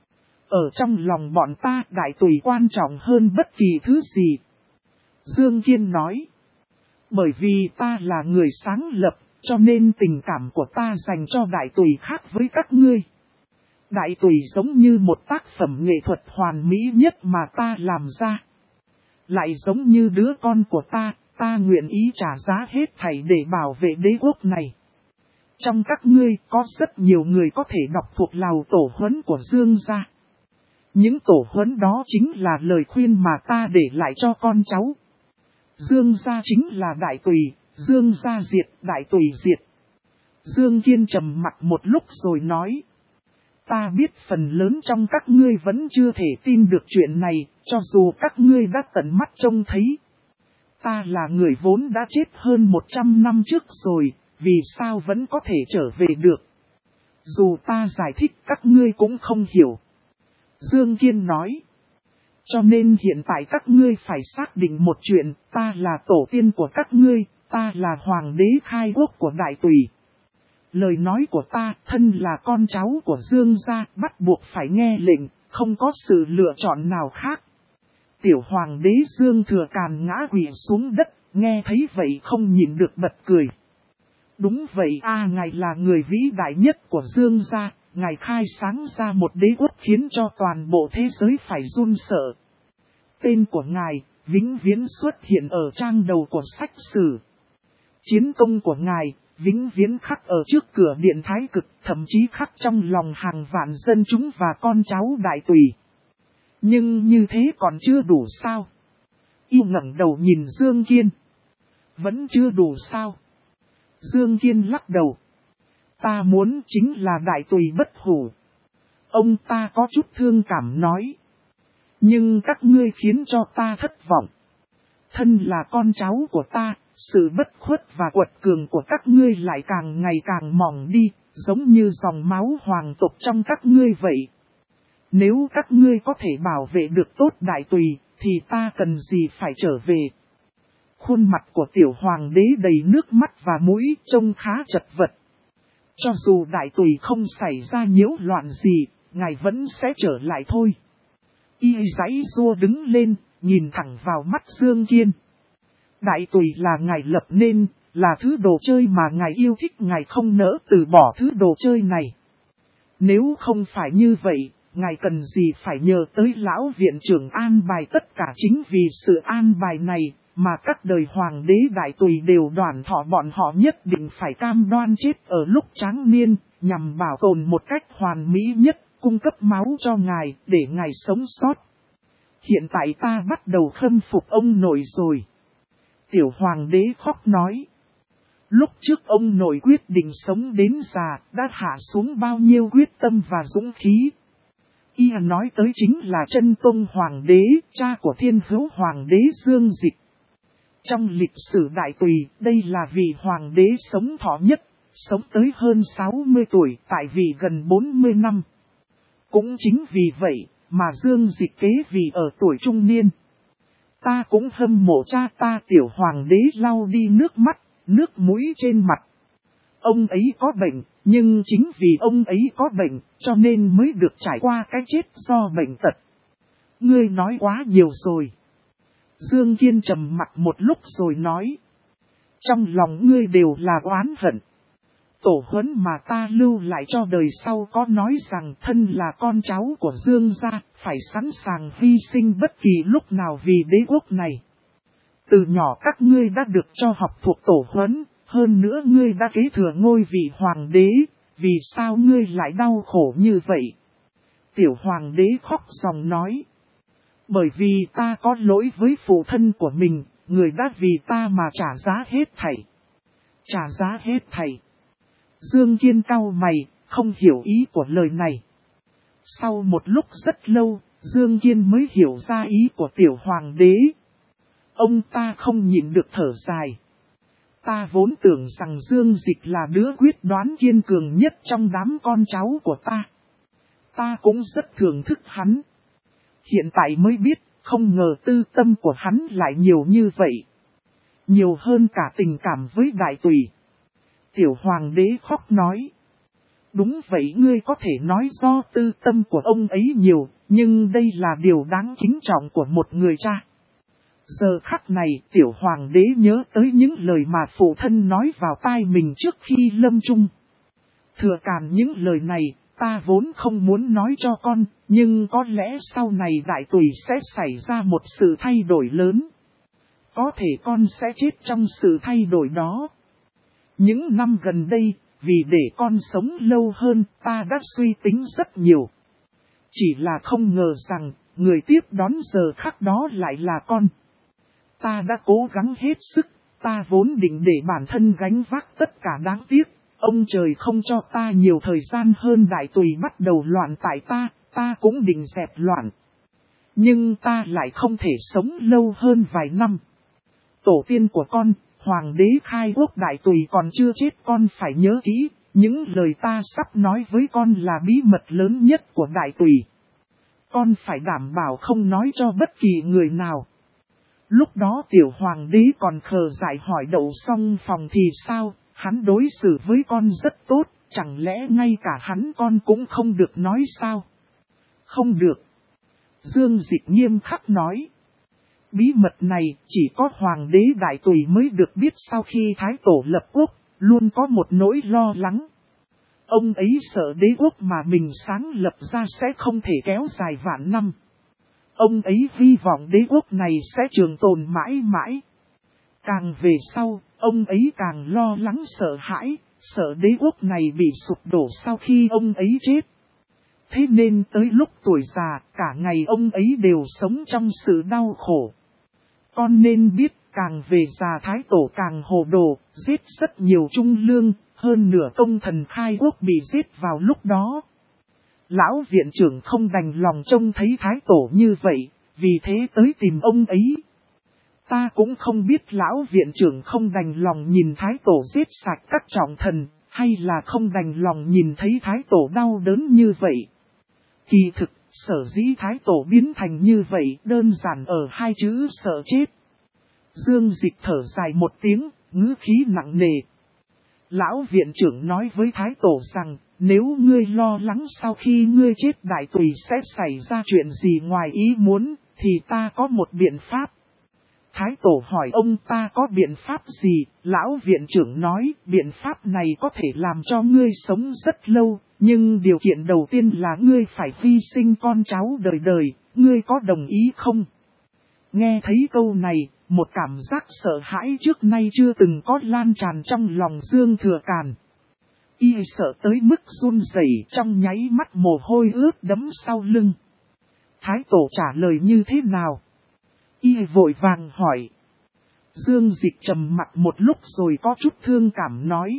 Ở trong lòng bọn ta, Đại Tùy quan trọng hơn bất kỳ thứ gì. Dương Kiên nói. Bởi vì ta là người sáng lập, cho nên tình cảm của ta dành cho Đại Tùy khác với các ngươi. Đại Tùy giống như một tác phẩm nghệ thuật hoàn mỹ nhất mà ta làm ra. Lại giống như đứa con của ta nguyện ý trả giá hết thảy để bảo vệ đế quốc này. Trong các ngươi có rất nhiều người có thể đọc thuộc lào tổ huấn của Dương gia. Những tổ huấn đó chính là lời khuyên mà ta để lại cho con cháu. Dương gia chính là Đại Tùy, Dương gia diệt, Đại Tùy diệt. Dương Kiên trầm mặc một lúc rồi nói. Ta biết phần lớn trong các ngươi vẫn chưa thể tin được chuyện này, cho dù các ngươi đã tận mắt trông thấy. Ta là người vốn đã chết hơn 100 năm trước rồi, vì sao vẫn có thể trở về được. Dù ta giải thích các ngươi cũng không hiểu. Dương Kiên nói. Cho nên hiện tại các ngươi phải xác định một chuyện, ta là tổ tiên của các ngươi, ta là hoàng đế khai quốc của Đại Tùy. Lời nói của ta, thân là con cháu của Dương gia, bắt buộc phải nghe lệnh, không có sự lựa chọn nào khác. Tiểu hoàng đế Dương Thừa Càn ngã quỵ xuống đất, nghe thấy vậy không nhịn được bật cười. Đúng vậy ngài là người vĩ đại nhất của Dương gia, ngài khai sáng ra một đế quốc khiến cho toàn bộ thế giới phải run sợ. Tên của ngài, vĩnh viễn xuất hiện ở trang đầu của sách sử. Chiến công của ngài, vĩnh viễn khắc ở trước cửa điện Thái Cực, thậm chí khắc trong lòng hàng vạn dân chúng và con cháu Đại Tùy. Nhưng như thế còn chưa đủ sao? Y ngẩng đầu nhìn Dương Kiên. Vẫn chưa đủ sao? Dương Kiên lắc đầu. Ta muốn chính là Đại Tùy bất hủ. Ông ta có chút thương cảm nói. Nhưng các ngươi khiến cho ta thất vọng. Thân là con cháu của ta, sự bất khuất và quật cường của các ngươi lại càng ngày càng mỏng đi, giống như dòng máu hoàng tộc trong các ngươi vậy. Nếu các ngươi có thể bảo vệ được tốt Đại Tùy, thì ta cần gì phải trở về. Khuôn mặt của tiểu hoàng đế đầy nước mắt và mũi trông khá chật vật. Cho dù đại tùy không xảy ra nhiễu loạn gì, ngài vẫn sẽ trở lại thôi. Y giãy giụa đứng lên, nhìn thẳng vào mắt Dương Kiên. Đại tùy là ngài lập nên, là thứ đồ chơi mà ngài yêu thích, ngài không nỡ từ bỏ thứ đồ chơi này. Nếu không phải như vậy, ngài cần gì phải nhờ tới lão viện trưởng an bài, tất cả chính vì sự an bài này, mà các đời hoàng đế đại tùy đều đoàn thọ, bọn họ nhất định phải cam đoan chết ở lúc tráng niên, nhằm bảo tồn một cách hoàn mỹ nhất, cung cấp máu cho ngài, để ngài sống sót. Hiện tại ta bắt đầu khâm phục ông nội rồi. Tiểu hoàng đế khóc nói. Lúc trước ông nội quyết định sống đến già, đã hạ xuống bao nhiêu quyết tâm và dũng khí. Y nói tới chính là Chân Tông hoàng đế, cha của Thiên Hữu hoàng đế Dương Dịch. Trong lịch sử đại tùy, đây là vị hoàng đế sống thọ nhất, sống tới hơn 60 tuổi, tại vị gần 40 năm. Cũng chính vì vậy, mà Dương Dịch kế vị ở tuổi trung niên. Ta cũng hâm mộ cha ta. Tiểu hoàng đế lau đi nước mắt, nước mũi trên mặt. Ông ấy có bệnh, nhưng chính vì ông ấy có bệnh, cho nên mới được trải qua cái chết do bệnh tật. Ngươi nói quá nhiều rồi. Dương Kiên trầm mặt một lúc rồi nói. Trong lòng ngươi đều là oán hận. Tổ huấn mà ta lưu lại cho đời sau có nói rằng thân là con cháu của Dương gia, phải sẵn sàng hy sinh bất kỳ lúc nào vì đế quốc này. Từ nhỏ các ngươi đã được cho học thuộc tổ huấn, hơn nữa ngươi đã kế thừa ngôi vị hoàng đế, vì sao ngươi lại đau khổ như vậy? Tiểu hoàng đế khóc ròng nói. Bởi vì ta có lỗi với phụ thân của mình, người đã vì ta mà trả giá hết thảy. Trả giá hết thảy. Dương Kiên cau mày, không hiểu ý của lời này. Sau một lúc rất lâu, Dương Kiên mới hiểu ra ý của tiểu hoàng đế. Ông ta không nhịn được thở dài. Ta vốn tưởng rằng Dương Dịch là đứa quyết đoán kiên cường nhất trong đám con cháu của ta. Ta cũng rất thưởng thức hắn. Hiện tại mới biết, không ngờ tư tâm của hắn lại nhiều như vậy. Nhiều hơn cả tình cảm với đại tùy. Tiểu hoàng đế khóc nói. Đúng vậy, ngươi có thể nói do tư tâm của ông ấy nhiều, nhưng đây là điều đáng kính trọng của một người cha. Giờ khắc này, tiểu hoàng đế nhớ tới những lời mà phụ thân nói vào tai mình trước khi lâm chung. Thừa càn những lời này, ta vốn không muốn nói cho con, nhưng có lẽ sau này đại tùy sẽ xảy ra một sự thay đổi lớn. Có thể con sẽ chết trong sự thay đổi đó. Những năm gần đây, vì để con sống lâu hơn, ta đã suy tính rất nhiều. Chỉ là không ngờ rằng, người tiếp đón giờ khắc đó lại là con. Ta đã cố gắng hết sức, ta vốn định để bản thân gánh vác tất cả, đáng tiếc. Ông trời không cho ta nhiều thời gian hơn, đại tùy bắt đầu loạn tại ta cũng định dẹp loạn. Nhưng ta lại không thể sống lâu hơn vài năm. Tổ tiên của con, hoàng đế khai quốc đại tùy còn chưa chết, con phải nhớ kỹ, những lời ta sắp nói với con là bí mật lớn nhất của đại tùy. Con phải đảm bảo không nói cho bất kỳ người nào. Lúc đó tiểu hoàng đế còn khờ dại hỏi đậu xong phòng thì sao, hắn đối xử với con rất tốt, chẳng lẽ ngay cả hắn con cũng không được nói sao? Không được. Dương Dịch nghiêm khắc nói. Bí mật này chỉ có hoàng đế đại tùy mới được biết. Sau khi Thái Tổ lập quốc, luôn có một nỗi lo lắng. Ông ấy sợ đế quốc mà mình sáng lập ra sẽ không thể kéo dài vạn năm. Ông ấy hy vọng đế quốc này sẽ trường tồn mãi mãi. Càng về sau, ông ấy càng lo lắng sợ hãi, sợ đế quốc này bị sụp đổ sau khi ông ấy chết. Thế nên tới lúc tuổi già, cả ngày ông ấy đều sống trong sự đau khổ. Con nên biết, càng về già Thái Tổ càng hồ đồ, giết rất nhiều trung lương, hơn nửa công thần khai quốc bị giết vào lúc đó. Lão viện trưởng không đành lòng trông thấy Thái Tổ như vậy, vì thế tới tìm ông ấy. Ta cũng không biết lão viện trưởng không đành lòng nhìn Thái Tổ giết sạch các trọng thần, hay là không đành lòng nhìn thấy Thái Tổ đau đớn như vậy. Kỳ thực, sở dĩ Thái Tổ biến thành như vậy đơn giản ở hai chữ sợ chết. Dương Dịch thở dài một tiếng, ngữ khí nặng nề. Lão viện trưởng nói với Thái Tổ rằng, nếu ngươi lo lắng sau khi ngươi chết đại tùy sẽ xảy ra chuyện gì ngoài ý muốn, thì ta có một biện pháp. Thái Tổ hỏi ông ta có biện pháp gì, lão viện trưởng nói biện pháp này có thể làm cho ngươi sống rất lâu, nhưng điều kiện đầu tiên là ngươi phải hy sinh con cháu đời đời, ngươi có đồng ý không? Nghe thấy câu này, một cảm giác sợ hãi trước nay chưa từng có lan tràn trong lòng Dương Thừa Càn. Y sợ tới mức run rẩy, trong nháy mắt mồ hôi ướt đẫm sau lưng. Thái Tổ trả lời như thế nào? Y vội vàng hỏi. Dương Dịch trầm mặt một lúc rồi có chút thương cảm nói.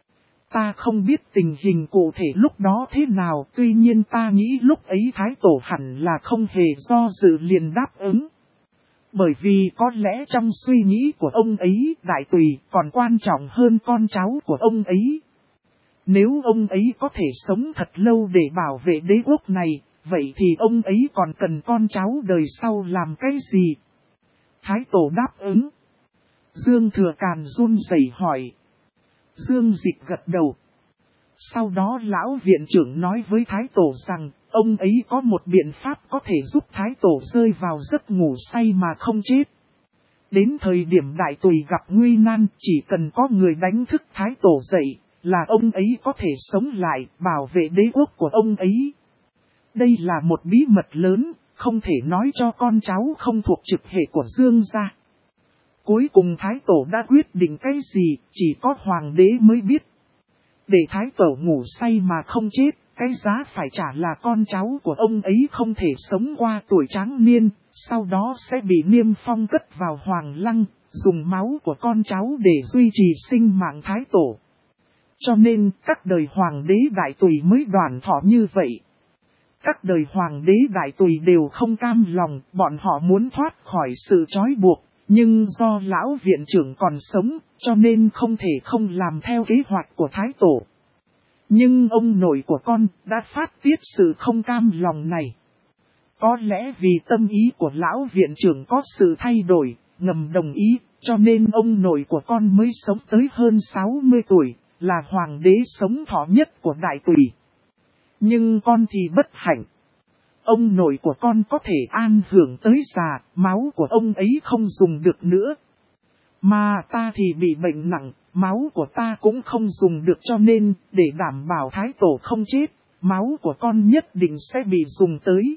Ta không biết tình hình cụ thể lúc đó thế nào, tuy nhiên ta nghĩ lúc ấy Thái Tổ hẳn là không hề do dự liền đáp ứng. Bởi vì có lẽ trong suy nghĩ của ông ấy, đại tùy còn quan trọng hơn con cháu của ông ấy. Nếu ông ấy có thể sống thật lâu để bảo vệ đế quốc này, vậy thì ông ấy còn cần con cháu đời sau làm cái gì? Thái Tổ đáp ứng. Dương Thừa Càn run rẩy hỏi. Dương Dịch gật đầu. Sau đó lão viện trưởng nói với Thái Tổ rằng, ông ấy có một biện pháp có thể giúp Thái Tổ rơi vào giấc ngủ say mà không chết. Đến thời điểm đại tùy gặp nguy nan, chỉ cần có người đánh thức Thái Tổ dậy, là ông ấy có thể sống lại, bảo vệ đế quốc của ông ấy. Đây là một bí mật lớn, không thể nói cho con cháu không thuộc trực hệ của Dương gia. Cuối cùng Thái Tổ đã quyết định cái gì, chỉ có Hoàng đế mới biết. Để Thái Tổ ngủ say mà không chết, cái giá phải trả là con cháu của ông ấy không thể sống qua tuổi tráng niên, sau đó sẽ bị niêm phong cất vào Hoàng lăng, dùng máu của con cháu để duy trì sinh mạng Thái Tổ. Cho nên các đời Hoàng đế đại tùy mới đoàn thọ như vậy. Các đời Hoàng đế đại tùy đều không cam lòng, bọn họ muốn thoát khỏi sự trói buộc. Nhưng do lão viện trưởng còn sống, cho nên không thể không làm theo kế hoạch của Thái Tổ. Nhưng ông nội của con đã phát tiết sự không cam lòng này. Có lẽ vì tâm ý của lão viện trưởng có sự thay đổi, ngầm đồng ý, cho nên ông nội của con mới sống tới hơn 60 tuổi, là hoàng đế sống thọ nhất của đại tùy. Nhưng con thì bất hạnh. Ông nội của con có thể an hưởng tới già, máu của ông ấy không dùng được nữa. Mà ta thì bị bệnh nặng, máu của ta cũng không dùng được, cho nên, để đảm bảo Thái Tổ không chết, máu của con nhất định sẽ bị dùng tới.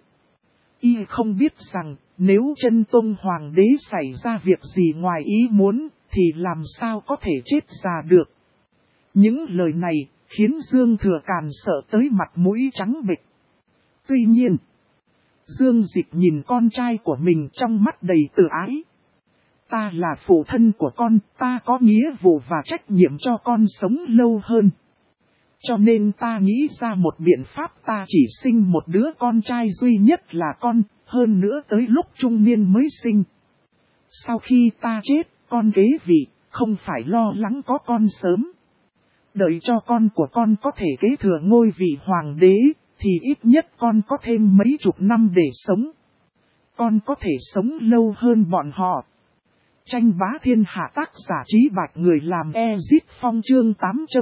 Y không biết rằng, nếu Chân Tôn Hoàng đế xảy ra việc gì ngoài ý muốn, thì làm sao có thể chết già được. Những lời này, khiến Dương Thừa Càn sợ tới mặt mũi trắng bệch. Tuy nhiên, Dương Dịch nhìn con trai của mình trong mắt đầy từ ái. Ta là phụ thân của con, ta có nghĩa vụ và trách nhiệm cho con sống lâu hơn. Cho nên ta nghĩ ra một biện pháp, ta chỉ sinh một đứa con trai duy nhất là con, hơn nữa tới lúc trung niên mới sinh. Sau khi ta chết, con kế vị, không phải lo lắng có con sớm. Đợi cho con của con có thể kế thừa ngôi vị hoàng đế, thì ít nhất con có thêm mấy chục năm để sống. Con có thể sống lâu hơn bọn họ. Tranh bá thiên hạ, tác giả Trí Bạch, người làm Ezit Phong, chương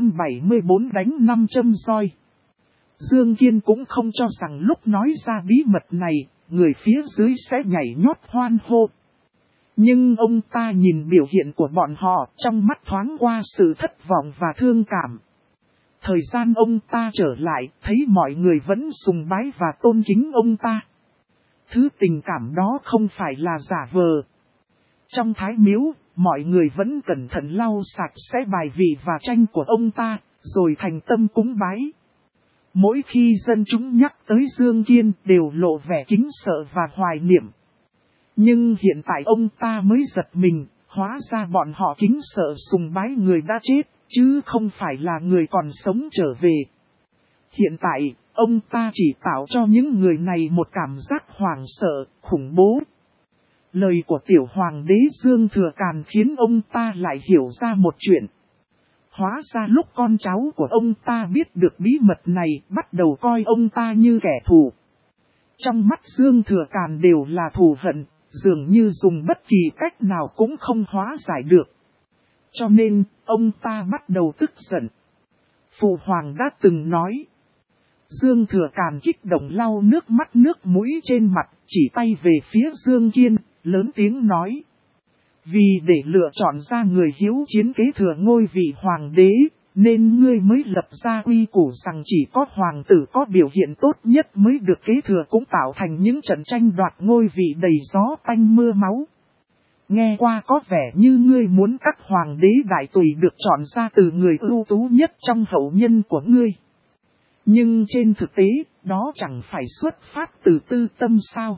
874 đánh 500 roi. Dương Kiên cũng không cho rằng lúc nói ra bí mật này, người phía dưới sẽ nhảy nhót hoan hô. Nhưng ông ta nhìn biểu hiện của bọn họ, trong mắt thoáng qua sự thất vọng và thương cảm. Thời gian ông ta trở lại, thấy mọi người vẫn sùng bái và tôn kính ông ta. Thứ tình cảm đó không phải là giả vờ. Trong thái miếu, mọi người vẫn cẩn thận lau sạch sẽ bài vị và tranh của ông ta, rồi thành tâm cúng bái. Mỗi khi dân chúng nhắc tới Dương Kiên đều lộ vẻ kính sợ và hoài niệm. Nhưng hiện tại ông ta mới giật mình, hóa ra bọn họ kính sợ sùng bái người đã chết, chứ không phải là người còn sống trở về. Hiện tại, ông ta chỉ tạo cho những người này một cảm giác hoảng sợ, khủng bố. Lời của tiểu hoàng đế Dương Thừa Càn khiến ông ta lại hiểu ra một chuyện. Hóa ra lúc con cháu của ông ta biết được bí mật này, bắt đầu coi ông ta như kẻ thù. Trong mắt Dương Thừa Càn đều là thù hận, dường như dùng bất kỳ cách nào cũng không hóa giải được. Cho nên, ông ta bắt đầu tức giận. Phụ hoàng đã từng nói. Dương Thừa Càn kích động lau nước mắt nước mũi trên mặt, chỉ tay về phía Dương Kiên, lớn tiếng nói. Vì để lựa chọn ra người hiếu chiến kế thừa ngôi vị hoàng đế, nên ngươi mới lập ra quy củ rằng chỉ có hoàng tử có biểu hiện tốt nhất mới được kế thừa, cũng tạo thành những trận tranh đoạt ngôi vị đầy gió tanh mưa máu. Nghe qua có vẻ như ngươi muốn các hoàng đế đại tùy được chọn ra từ người ưu tú nhất trong hậu nhân của ngươi. Nhưng trên thực tế, đó chẳng phải xuất phát từ tư tâm sao.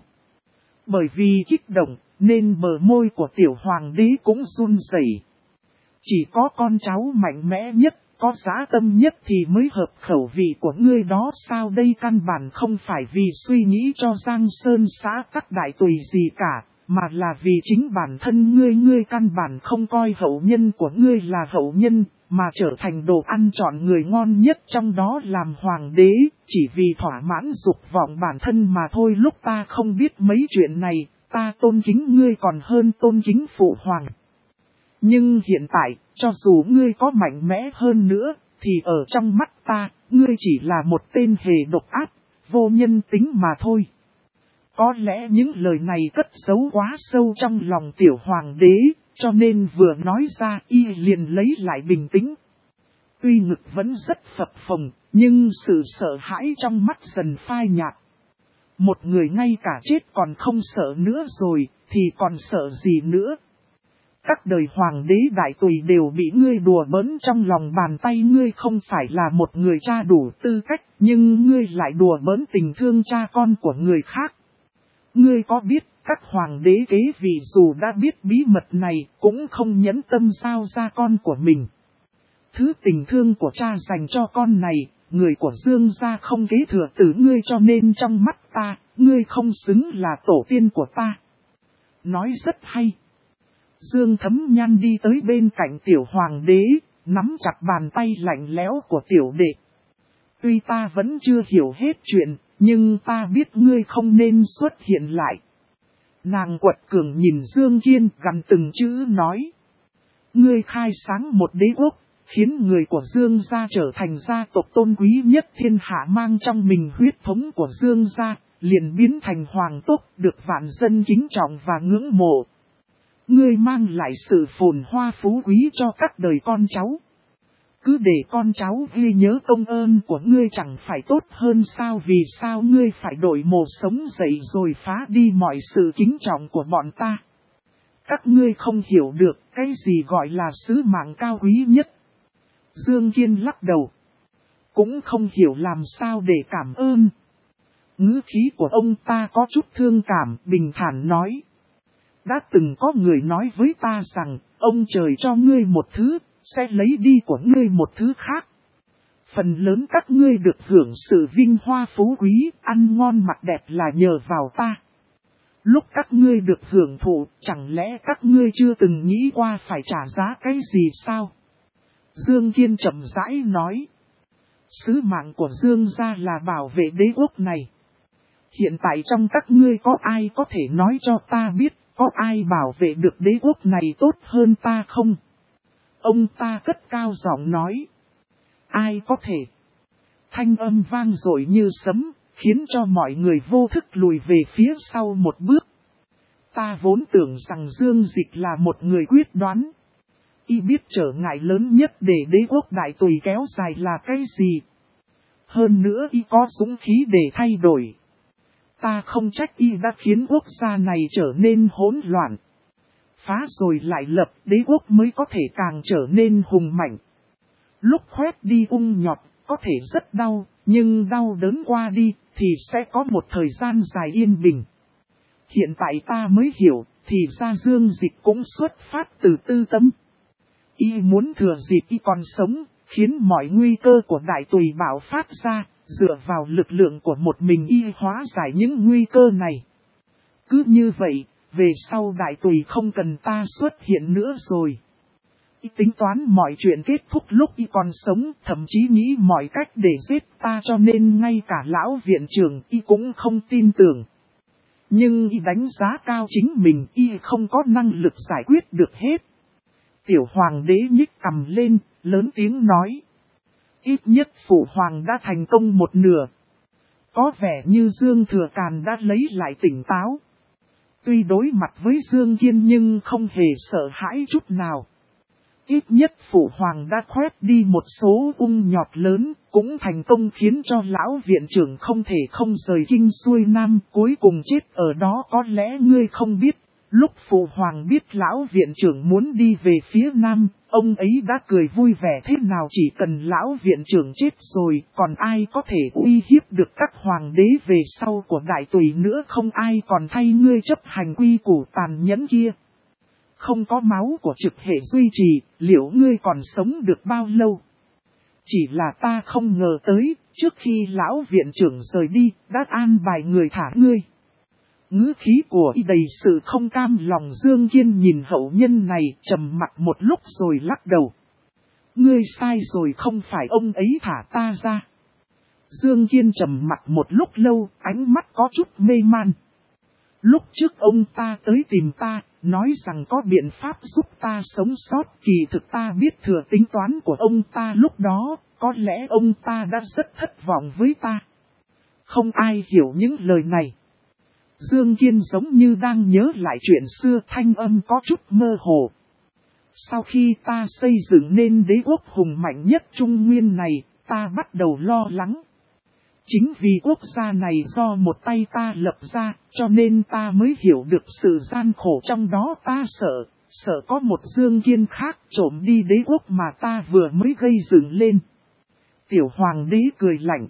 Bởi vì kích động, nên bờ môi của tiểu hoàng đế cũng run rẩy. Chỉ có con cháu mạnh mẽ nhất, có dã tâm nhất thì mới hợp khẩu vị của ngươi đó sao? Đây căn bản không phải vì suy nghĩ cho Giang Sơn xã các đại tùy gì cả, mà là vì chính bản thân ngươi căn bản không coi hậu nhân của ngươi là hậu nhân, mà trở thành đồ ăn chọn người ngon nhất trong đó làm hoàng đế, chỉ vì thỏa mãn dục vọng bản thân mà thôi. Lúc ta không biết mấy chuyện này, ta tôn kính ngươi còn hơn tôn kính phụ hoàng. Nhưng hiện tại, cho dù ngươi có mạnh mẽ hơn nữa, thì ở trong mắt ta, ngươi chỉ là một tên hề độc ác, vô nhân tính mà thôi. Có lẽ những lời này cất giấu quá sâu trong lòng tiểu hoàng đế, cho nên vừa nói ra y liền lấy lại bình tĩnh. Tuy ngực vẫn rất phập phồng, nhưng sự sợ hãi trong mắt dần phai nhạt. Một người ngay cả chết còn không sợ nữa rồi, thì còn sợ gì nữa? Các đời hoàng đế đại tùy đều bị ngươi đùa bỡn trong lòng bàn tay. Ngươi không phải là một người cha đủ tư cách, nhưng ngươi lại đùa bỡn tình thương cha con của người khác. Ngươi có biết, các hoàng đế kế vị dù đã biết bí mật này, cũng không nhẫn tâm giao ra con của mình. Thứ tình thương của cha dành cho con này, người của Dương gia không kế thừa từ ngươi, cho nên trong mắt ta, ngươi không xứng là tổ tiên của ta. Nói rất hay. Dương Thấm Nhan đi tới bên cạnh tiểu hoàng đế, nắm chặt bàn tay lạnh lẽo của tiểu đệ. Tuy ta vẫn chưa hiểu hết chuyện, nhưng ta biết ngươi không nên xuất hiện lại. Nàng quật cường nhìn Dương Kiên gằn từng chữ nói. Ngươi khai sáng một đế quốc, khiến người của Dương gia trở thành gia tộc tôn quý nhất thiên hạ, mang trong mình huyết thống của Dương gia, liền biến thành hoàng tộc được vạn dân kính trọng và ngưỡng mộ. Ngươi mang lại sự phồn hoa phú quý cho các đời con cháu. Cứ để con cháu ghi nhớ công ơn của ngươi chẳng phải tốt hơn sao? Vì sao ngươi phải đổi mồ sống dậy rồi phá đi mọi sự kính trọng của bọn ta? Các ngươi không hiểu được cái gì gọi là sứ mạng cao quý nhất. Dương Kiên lắc đầu. Cũng không hiểu làm sao để cảm ơn. Ngữ khí của ông ta có chút thương cảm, bình thản nói. Đã từng có người nói với ta rằng, ông trời cho ngươi một thứ, sẽ lấy đi của ngươi một thứ khác. Phần lớn các ngươi được hưởng sự vinh hoa phú quý, ăn ngon mặc đẹp là nhờ vào ta. Lúc các ngươi được hưởng thụ, chẳng lẽ các ngươi chưa từng nghĩ qua phải trả giá cái gì sao? Dương Kiên chậm rãi nói. Sứ mạng của Dương gia là bảo vệ đế quốc này. Hiện tại trong các ngươi có ai có thể nói cho ta biết, có ai bảo vệ được đế quốc này tốt hơn ta không? Ông ta cất cao giọng nói. Ai có thể? Thanh âm vang dội như sấm, khiến cho mọi người vô thức lùi về phía sau một bước. Ta vốn tưởng rằng Dương Dịch là một người quyết đoán. Y biết trở ngại lớn nhất để đế quốc đại tùy kéo dài là cái gì. Hơn nữa y có dũng khí để thay đổi. Ta không trách y đã khiến quốc gia này trở nên hỗn loạn. Phá rồi lại lập, đế quốc mới có thể càng trở nên hùng mạnh. Lúc khoét đi ung nhọt, có thể rất đau, nhưng đau đớn qua đi, thì sẽ có một thời gian dài yên bình. Hiện tại ta mới hiểu, thì ra Dương Dịch cũng xuất phát từ tư tâm. Y muốn thừa dịp y còn sống, khiến mọi nguy cơ của đại tùy bạo phát ra, dựa vào lực lượng của một mình y hóa giải những nguy cơ này. Cứ như vậy, về sau đại tùy không cần ta xuất hiện nữa rồi. Y tính toán mọi chuyện kết thúc lúc y còn sống, thậm chí nghĩ mọi cách để giết ta, cho nên ngay cả lão viện trưởng y cũng không tin tưởng. Nhưng y đánh giá cao chính mình, y không có năng lực giải quyết được hết. Tiểu hoàng đế nhích cằm lên, lớn tiếng nói. Ít nhất phụ hoàng đã thành công một nửa. Có vẻ như Dương Thừa Càn đã lấy lại tỉnh táo. Tuy đối mặt với Dương Kiên nhưng không hề sợ hãi chút nào. Ít nhất phụ hoàng đã khoét đi một số ung nhọt lớn, cũng thành công khiến cho lão viện trưởng không thể không rời kinh xuôi nam, cuối cùng chết ở đó. Có lẽ ngươi không biết, lúc phụ hoàng biết lão viện trưởng muốn đi về phía nam, ông ấy đã cười vui vẻ thế nào. Chỉ cần lão viện trưởng chết rồi, còn ai có thể uy hiếp được các hoàng đế về sau của đại tùy nữa. Không ai còn thay ngươi chấp hành quy củ tàn nhẫn kia. Không có máu của trực hệ duy trì, liệu ngươi còn sống được bao lâu? Chỉ là ta không ngờ tới, trước khi lão viện trưởng rời đi, đã an bài người thả ngươi. Ngữ khí của y đầy sự không cam lòng. Dương Kiên nhìn hậu nhân này, trầm mặc một lúc rồi lắc đầu. Ngươi sai rồi, không phải ông ấy thả ta ra. Dương Kiên trầm mặc một lúc lâu, ánh mắt có chút mê man. Lúc trước ông ta tới tìm ta, nói rằng có biện pháp giúp ta sống sót. Kỳ thực ta biết thừa tính toán của ông ta lúc đó, có lẽ ông ta đã rất thất vọng với ta. Không ai hiểu những lời này. Dương Kiên giống như đang nhớ lại chuyện xưa, thanh âm có chút mơ hồ. Sau khi ta xây dựng nên đế quốc hùng mạnh nhất Trung Nguyên này, ta bắt đầu lo lắng. Chính vì quốc gia này do một tay ta lập ra, cho nên ta mới hiểu được sự gian khổ trong đó. Ta sợ có một Dương Kiên khác trộm đi đế quốc mà ta vừa mới gây dựng lên. Tiểu hoàng đế cười lạnh.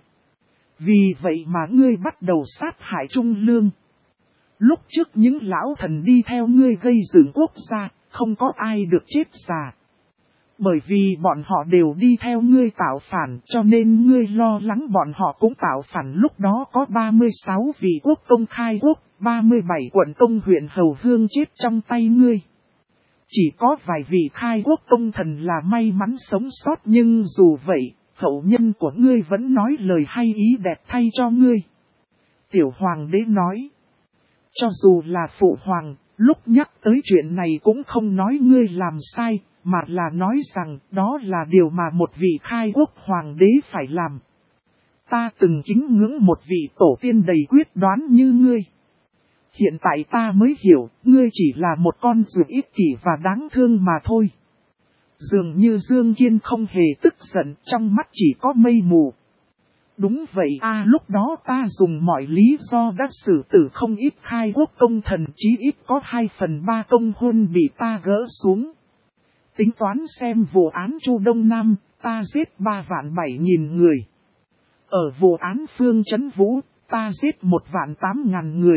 Vì vậy mà ngươi bắt đầu sát hại Trung Lương. Lúc trước những lão thần đi theo ngươi gây dựng quốc gia, không có ai được chết già. Bởi vì bọn họ đều đi theo ngươi tạo phản, cho nên ngươi lo lắng bọn họ cũng tạo phản. Lúc đó có 36 vị quốc công khai quốc, 37 quận công huyện hầu vương chết trong tay ngươi. Chỉ có vài vị khai quốc công thần là may mắn sống sót, nhưng dù vậy, hậu nhân của ngươi vẫn nói lời hay ý đẹp thay cho ngươi. Tiểu hoàng đế nói. Cho dù là phụ hoàng, lúc nhắc tới chuyện này cũng không nói ngươi làm sai, mà là nói rằng đó là điều mà một vị khai quốc hoàng đế phải làm. Ta từng kính ngưỡng một vị tổ tiên đầy quyết đoán như ngươi. Hiện tại ta mới hiểu, ngươi chỉ là một con ruột ích kỷ và đáng thương mà thôi. Dường như Dương Kiên không hề tức giận, trong mắt chỉ có mây mù. Đúng vậy lúc đó ta dùng mọi lý do đã xử tử không ít khai quốc công thần, chí ít có 2/3 công huân bị ta gỡ xuống. Tính toán xem vụ án Chu Đông Nam, ta giết 3.700.000 người. Ở vụ án Phương Trấn Vũ, ta giết 1.800.000 người.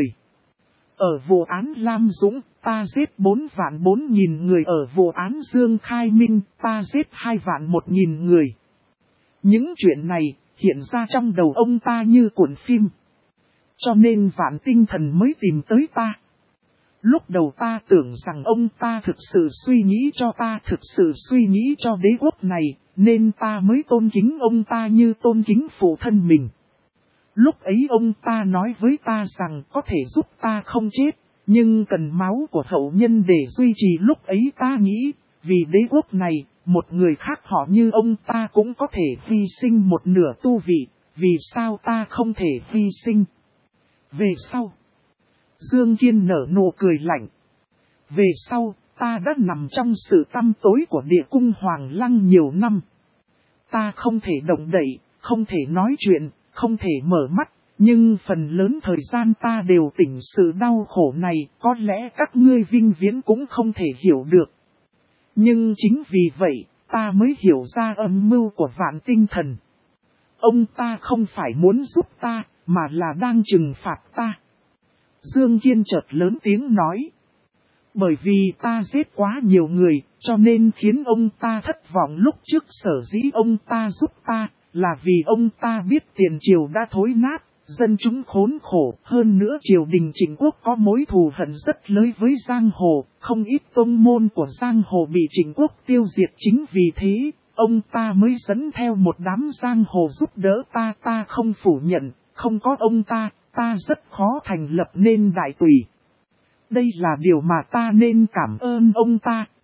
Ở vụ án Lam Dũng, ta giết 4.400.000 người. Ở vụ án Dương Khai Minh, ta giết 2.100.000 người. Những chuyện này hiện ra trong đầu ông ta như cuộn phim. Cho nên Vạn Tinh Thần mới tìm tới ta. Lúc đầu ta tưởng rằng ông ta thực sự suy nghĩ cho ta, thực sự suy nghĩ cho đế quốc này, nên ta mới tôn kính ông ta như tôn kính phụ thân mình. Lúc ấy ông ta nói với ta rằng có thể giúp ta không chết, nhưng cần máu của hậu nhân để duy trì. Lúc ấy ta nghĩ, vì đế quốc này, một người khác họ như ông ta cũng có thể hy sinh một nửa tu vị, vì sao ta không thể hy sinh? Về sau, Dương Kiên nở nụ cười lạnh. Về sau, ta đã nằm trong sự tăm tối của địa cung Hoàng Lăng nhiều năm. Ta không thể động đậy, không thể nói chuyện, không thể mở mắt, nhưng phần lớn thời gian ta đều tỉnh sự đau khổ này, có lẽ các ngươi vinh viễn cũng không thể hiểu được. Nhưng chính vì vậy, ta mới hiểu ra âm mưu của Vạn Tinh Thần. Ông ta không phải muốn giúp ta, mà là đang trừng phạt ta. Dương Kiên chợt lớn tiếng nói. Bởi vì ta giết quá nhiều người, cho nên khiến ông ta thất vọng. Lúc trước sở dĩ ông ta giúp ta, là vì ông ta biết tiền triều đã thối nát, dân chúng khốn khổ. Hơn nữa triều đình Trịnh Quốc có mối thù hận rất lớn với Giang Hồ, không ít tông môn của Giang Hồ bị Trịnh Quốc tiêu diệt. Chính vì thế, ông ta mới dẫn theo một đám Giang Hồ giúp đỡ ta. Ta không phủ nhận, không có ông ta, ta rất khó thành lập nên đại tùy. Đây là điều mà ta nên cảm ơn ông ta,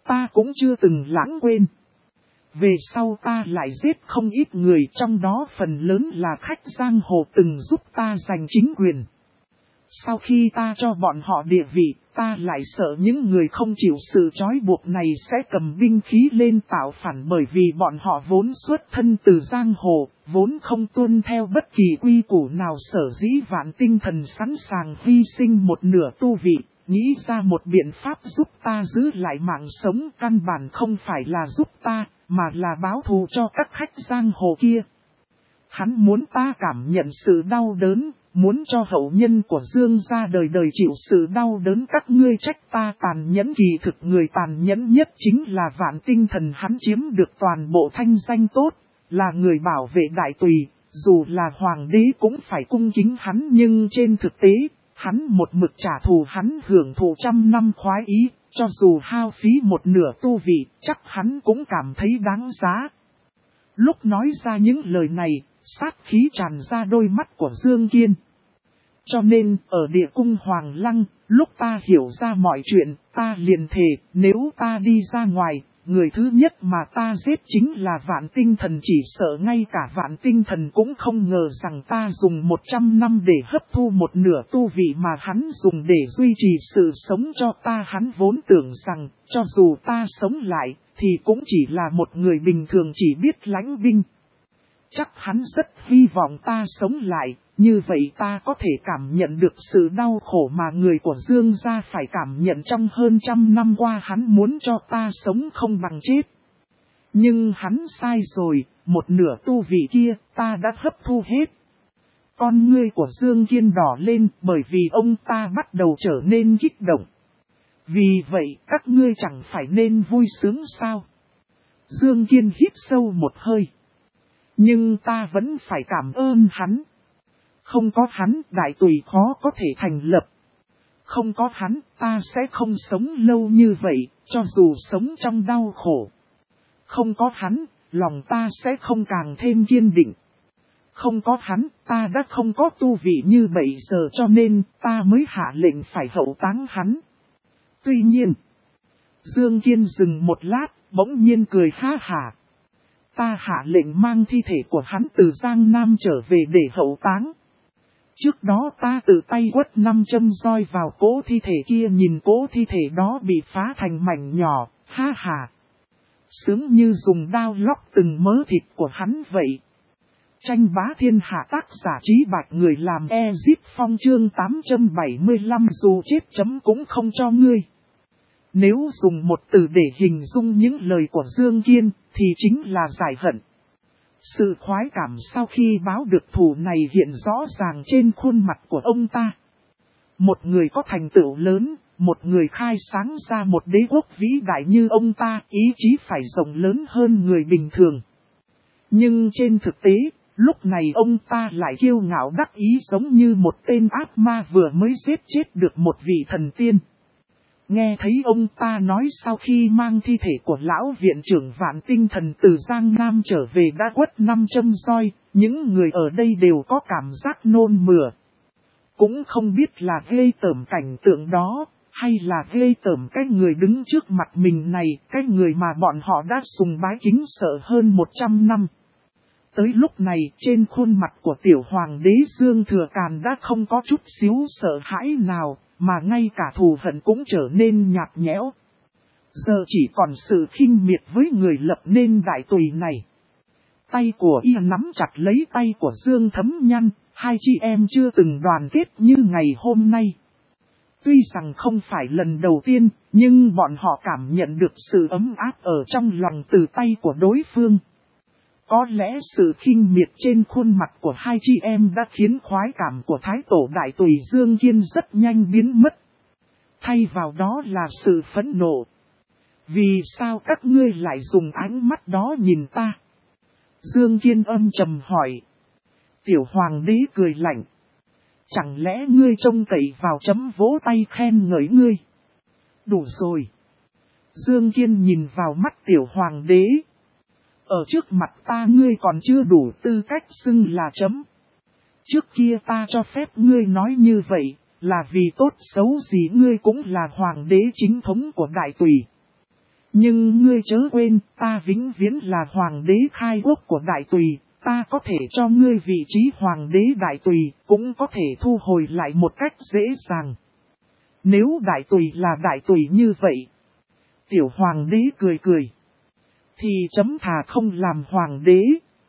ta cũng chưa từng lãng quên. Về sau ta lại giết không ít người, trong đó phần lớn là khách giang hồ từng giúp ta giành chính quyền. Sau khi ta cho bọn họ địa vị, ta lại sợ những người không chịu sự trói buộc này sẽ cầm binh khí lên tạo phản, bởi vì bọn họ vốn xuất thân từ giang hồ, vốn không tuân theo bất kỳ quy củ nào, sở dĩ Vạn Tinh Thần sẵn sàng hy sinh một nửa tu vị, nghĩ ra một biện pháp giúp ta giữ lại mạng sống, căn bản không phải là giúp ta, mà là báo thù cho các khách giang hồ kia. Hắn muốn ta cảm nhận sự đau đớn, muốn cho hậu nhân của Dương gia đời đời chịu sự đau đớn. Các ngươi trách ta tàn nhẫn, kỳ thực người tàn nhẫn nhất chính là Vạn Tinh Thần. Hắn chiếm được toàn bộ thanh danh tốt, là người bảo vệ đại tùy, dù là hoàng đế cũng phải cung kính hắn, nhưng trên thực tế, hắn một mực trả thù, hắn hưởng thụ trăm năm khoái ý, cho dù hao phí một nửa tu vị, chắc hắn cũng cảm thấy đáng giá. Lúc nói ra những lời này, sát khí tràn ra đôi mắt của Dương Kiên. Cho nên, ở địa cung Hoàng Lăng, lúc ta hiểu ra mọi chuyện, ta liền thề, nếu ta đi ra ngoài, người thứ nhất mà ta giết chính là Vạn Tinh Thần. Chỉ sợ ngay cả Vạn Tinh Thần cũng không ngờ rằng ta dùng 100 năm để hấp thu một nửa tu vị mà hắn dùng để duy trì sự sống cho ta. Hắn vốn tưởng rằng, cho dù ta sống lại, thì cũng chỉ là một người bình thường chỉ biết lãnh binh. Chắc hắn rất hy vọng ta sống lại, như vậy ta có thể cảm nhận được sự đau khổ mà người của Dương gia phải cảm nhận trong hơn 100 năm qua. Hắn muốn cho ta sống không bằng chết. Nhưng hắn sai rồi, một nửa tu vị kia ta đã hấp thu hết. Con ngươi của Dương Kiên đỏ lên, bởi vì ông ta bắt đầu trở nên kích động. Vì vậy các ngươi chẳng phải nên vui sướng sao? Dương Kiên hít sâu một hơi. Nhưng ta vẫn phải cảm ơn hắn. Không có hắn, đại tùy khó có thể thành lập. Không có hắn, ta sẽ không sống lâu như vậy, cho dù sống trong đau khổ. Không có hắn, lòng ta sẽ không càng thêm kiên định. Không có hắn, ta đã không có tu vị như bây giờ, cho nên ta mới hạ lệnh phải hậu táng hắn. Tuy nhiên, Dương Kiên dừng một lát, bỗng nhiên cười ha hả. Ta hạ lệnh mang thi thể của hắn từ Giang Nam trở về để hậu táng. Trước đó ta tự tay quất 5 châm roi vào cỗ thi thể kia, nhìn cỗ thi thể đó bị phá thành mảnh nhỏ, ha ha. Sướng như dùng đao lóc từng mớ thịt của hắn vậy. Tranh bá thiên hạ, tác giả Trí Bạch, người làm Ezip Phong, chương 875, dù chết chấm cũng không cho ngươi. Nếu dùng một từ để hình dung những lời của Dương Kiên, thì chính là giải hận. Sự khoái cảm sau khi báo được thù này hiện rõ ràng trên khuôn mặt của ông ta. Một người có thành tựu lớn, một người khai sáng ra một đế quốc vĩ đại như ông ta, ý chí phải rộng lớn hơn người bình thường. Nhưng trên thực tế, lúc này ông ta lại kiêu ngạo đắc ý giống như một tên ác ma vừa mới giết chết được một vị thần tiên. Nghe thấy ông ta nói sau khi mang thi thể của lão viện trưởng Vạn Tinh Thần từ Giang Nam trở về đã quất 5 châm roi, những người ở đây đều có cảm giác nôn mửa. Cũng không biết là ghê tởm cảnh tượng đó, hay là ghê tởm cái người đứng trước mặt mình này, cái người mà bọn họ đã sùng bái kính sợ hơn 100 năm. Tới lúc này, trên khuôn mặt của tiểu hoàng đế Dương Thừa Càn đã không có chút xíu sợ hãi nào, mà ngay cả thù hận cũng trở nên nhạt nhẽo. Giờ chỉ còn sự khinh miệt với người lập nên đại tùy này. Tay của y nắm chặt lấy tay của Dương Thấm Nhăn, hai chị em chưa từng đoàn kết như ngày hôm nay. Tuy rằng không phải lần đầu tiên, nhưng bọn họ cảm nhận được sự ấm áp ở trong lòng từ tay của đối phương. Có lẽ sự khinh miệt trên khuôn mặt của hai chị em đã khiến khoái cảm của Thái Tổ Đại Tùy Dương Kiên rất nhanh biến mất. Thay vào đó là sự phẫn nộ. Vì sao các ngươi lại dùng ánh mắt đó nhìn ta? Dương Kiên âm trầm hỏi. Tiểu hoàng đế cười lạnh. Chẳng lẽ ngươi trông cậy vào chấm vỗ tay khen ngợi ngươi? Đủ rồi. Dương Kiên nhìn vào mắt tiểu hoàng đế. Ở trước mặt ta ngươi còn chưa đủ tư cách xưng là chấm. Trước kia ta cho phép ngươi nói như vậy, là vì tốt xấu gì ngươi cũng là hoàng đế chính thống của đại tùy. Nhưng ngươi chớ quên, ta vĩnh viễn là hoàng đế khai quốc của đại tùy, ta có thể cho ngươi vị trí hoàng đế đại tùy, cũng có thể thu hồi lại một cách dễ dàng. Nếu đại tùy là đại tùy như vậy, tiểu hoàng đế cười cười, thì chấm thà không làm hoàng đế.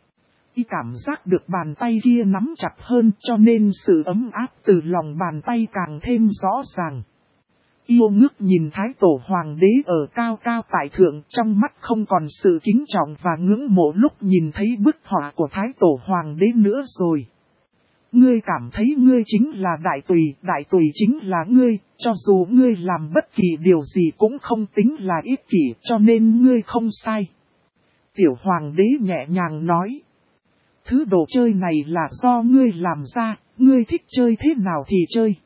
Y cảm giác được bàn tay kia nắm chặt hơn, cho nên sự ấm áp từ lòng bàn tay càng thêm rõ ràng. Yêu ngước nhìn Thái Tổ Hoàng đế ở cao cao tại thượng, trong mắt không còn sự kính trọng và ngưỡng mộ lúc nhìn thấy bức họa của Thái Tổ Hoàng đế nữa rồi. Ngươi cảm thấy ngươi chính là đại tùy chính là ngươi, cho dù ngươi làm bất kỳ điều gì cũng không tính là ích kỷ, cho nên ngươi không sai. Tiểu Hoàng đế nhẹ nhàng nói. Thứ đồ chơi này là do ngươi làm ra, ngươi thích chơi thế nào thì chơi.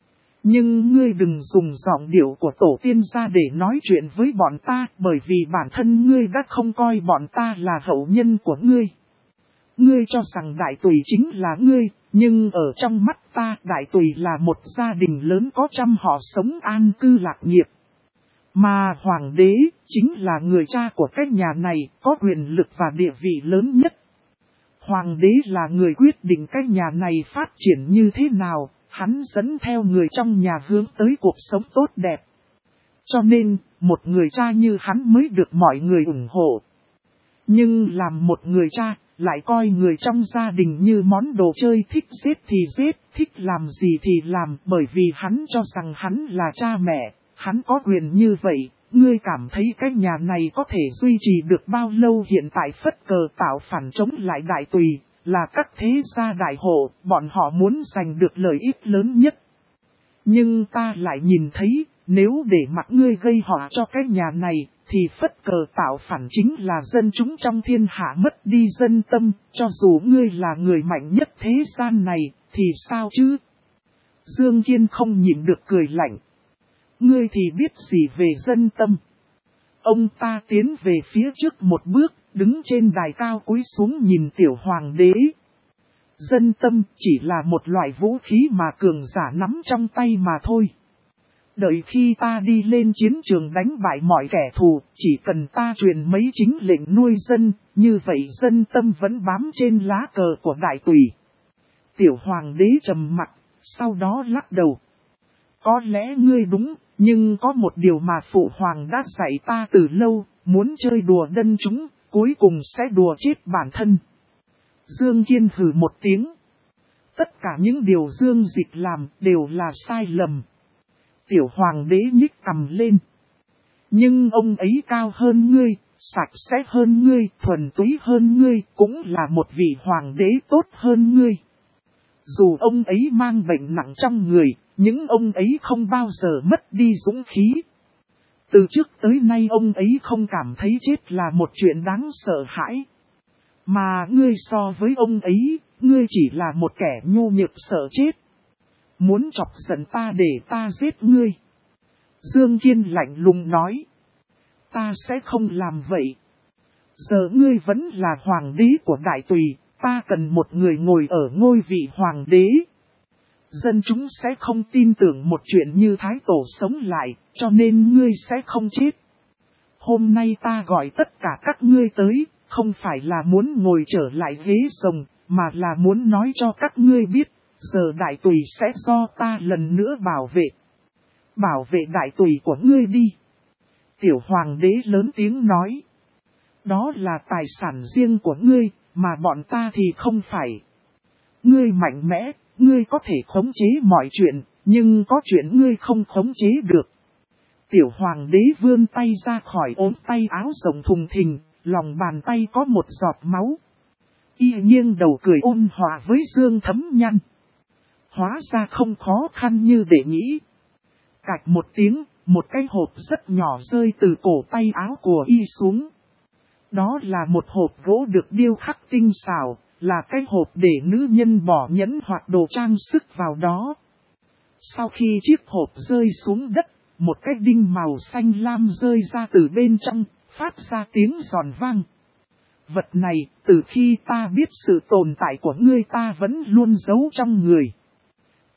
Nhưng ngươi đừng dùng giọng điệu của tổ tiên ra để nói chuyện với bọn ta, bởi vì bản thân ngươi đã không coi bọn ta là hậu nhân của ngươi. Ngươi cho rằng đại tùy chính là ngươi, nhưng ở trong mắt ta đại tùy là một gia đình lớn có trăm họ sống an cư lạc nghiệp. Mà hoàng đế chính là người cha của cái nhà này, có quyền lực và địa vị lớn nhất. Hoàng đế là người quyết định cái nhà này phát triển như thế nào, hắn dẫn theo người trong nhà hướng tới cuộc sống tốt đẹp. Cho nên, một người cha như hắn mới được mọi người ủng hộ. Nhưng làm một người cha, lại coi người trong gia đình như món đồ chơi, thích giết thì giết, thích làm gì thì làm, bởi vì hắn cho rằng hắn là cha mẹ, hắn có quyền như vậy. Ngươi cảm thấy cái nhà này có thể duy trì được bao lâu? Hiện tại phất cờ tạo phản chống lại đại tùy, là các thế gia đại hộ, bọn họ muốn giành được lợi ích lớn nhất. Nhưng ta lại nhìn thấy, nếu để mặc ngươi gây họa cho cái nhà này, thì phất cờ tạo phản chính là dân chúng trong thiên hạ mất đi dân tâm, cho dù ngươi là người mạnh nhất thế gian này, thì sao chứ? Dương Kiên không nhịn được cười lạnh. Ngươi thì biết gì về dân tâm? Ông ta tiến về phía trước một bước, đứng trên đài cao cúi xuống nhìn tiểu hoàng đế. Dân tâm chỉ là một loại vũ khí mà cường giả nắm trong tay mà thôi. Đợi khi ta đi lên chiến trường đánh bại mọi kẻ thù, chỉ cần ta truyền mấy chính lệnh nuôi dân, như vậy dân tâm vẫn bám trên lá cờ của đại tùy. Tiểu hoàng đế trầm mặc, sau đó lắc đầu. Có lẽ ngươi đúng, nhưng có một điều mà phụ hoàng đã dạy ta từ lâu, muốn chơi đùa dân chúng, cuối cùng sẽ đùa chết bản thân. Dương Kiên hừ một tiếng. Tất cả những điều Dương Dịch làm đều là sai lầm. Tiểu hoàng đế nhích cằm lên. Nhưng ông ấy cao hơn ngươi, sạch sẽ hơn ngươi, thuần túy hơn ngươi, cũng là một vị hoàng đế tốt hơn ngươi. Dù ông ấy mang bệnh nặng trong người, nhưng ông ấy không bao giờ mất đi dũng khí. Từ trước tới nay ông ấy không cảm thấy chết là một chuyện đáng sợ hãi. Mà ngươi so với ông ấy, ngươi chỉ là một kẻ nhu nhược sợ chết. Muốn chọc giận ta để ta giết ngươi. Dương Kiên lạnh lùng nói. Ta sẽ không làm vậy. Giờ ngươi vẫn là hoàng đế của đại tùy, ta cần một người ngồi ở ngôi vị hoàng đế. Dân chúng sẽ không tin tưởng một chuyện như Thái Tổ sống lại, cho nên ngươi sẽ không chết. Hôm nay ta gọi tất cả các ngươi tới, không phải là muốn ngồi trở lại ghế rồng, mà là muốn nói cho các ngươi biết, giờ đại tùy sẽ do ta lần nữa bảo vệ. Bảo vệ đại tùy của ngươi đi. Tiểu hoàng đế lớn tiếng nói. Đó là tài sản riêng của ngươi, mà bọn ta thì không phải. Ngươi mạnh mẽ, ngươi có thể khống chế mọi chuyện, nhưng có chuyện ngươi không khống chế được. Tiểu hoàng đế vươn tay ra khỏi ốm tay áo rộng thùng thình, lòng bàn tay có một giọt máu. Y nghiêng đầu cười ôn hòa với Dương Thấm Nhăn. Hóa ra không khó khăn như để nghĩ. Cạch một tiếng, một cái hộp rất nhỏ rơi từ cổ tay áo của y xuống. Đó là một hộp gỗ được điêu khắc tinh xảo, là cái hộp để nữ nhân bỏ nhẫn hoặc đồ trang sức vào đó. Sau khi chiếc hộp rơi xuống đất, một cái đinh màu xanh lam rơi ra từ bên trong, phát ra tiếng giòn vang. Vật này, từ khi ta biết sự tồn tại của ngươi ta vẫn luôn giấu trong người.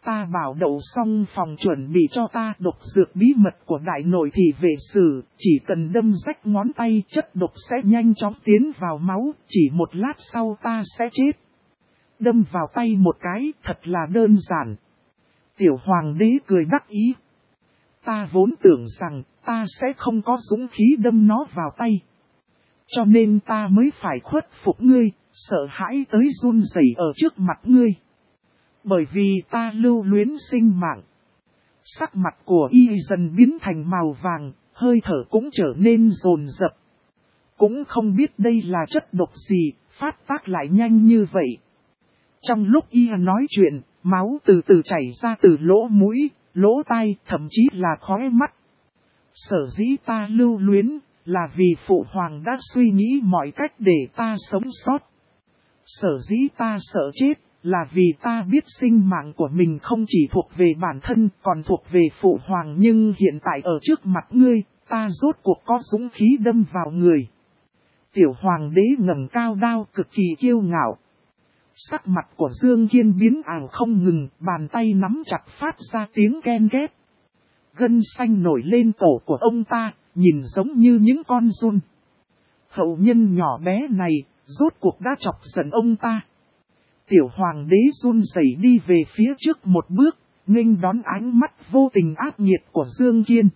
Ta bảo đậu xong phòng chuẩn bị cho ta độc dược bí mật của đại nội thị vệ sử, chỉ cần đâm rách ngón tay chất độc sẽ nhanh chóng tiến vào máu, chỉ một lát sau ta sẽ chết. Đâm vào tay một cái, thật là đơn giản. Tiểu hoàng đế cười đắc ý. Ta vốn tưởng rằng ta sẽ không có dũng khí đâm nó vào tay. Cho nên ta mới phải khuất phục ngươi, sợ hãi tới run rẩy ở trước mặt ngươi. Bởi vì ta lưu luyến sinh mạng. Sắc mặt của y dần biến thành màu vàng, hơi thở cũng trở nên dồn dập. Cũng không biết đây là chất độc gì, phát tác lại nhanh như vậy. Trong lúc y nói chuyện, máu từ từ chảy ra từ lỗ mũi, lỗ tai, thậm chí là khóe mắt. Sở dĩ ta lưu luyến, là vì phụ hoàng đã suy nghĩ mọi cách để ta sống sót. Sở dĩ ta sợ chết, là vì ta biết sinh mạng của mình không chỉ thuộc về bản thân, còn thuộc về phụ hoàng, nhưng hiện tại ở trước mặt ngươi, ta rốt cuộc có dũng khí đâm vào người. Tiểu hoàng đế ngẩng cao đao cực kỳ kiêu ngạo. Sắc mặt của Dương Kiên biến ảo không ngừng, bàn tay nắm chặt phát ra tiếng ken két. Gân xanh nổi lên cổ của ông ta, nhìn giống như những con giun. Hậu nhân nhỏ bé này, rốt cuộc đã chọc giận ông ta. Tiểu hoàng đế run rẩy đi về phía trước một bước, nghênh đón ánh mắt vô tình ác nghiệt của Dương Kiên.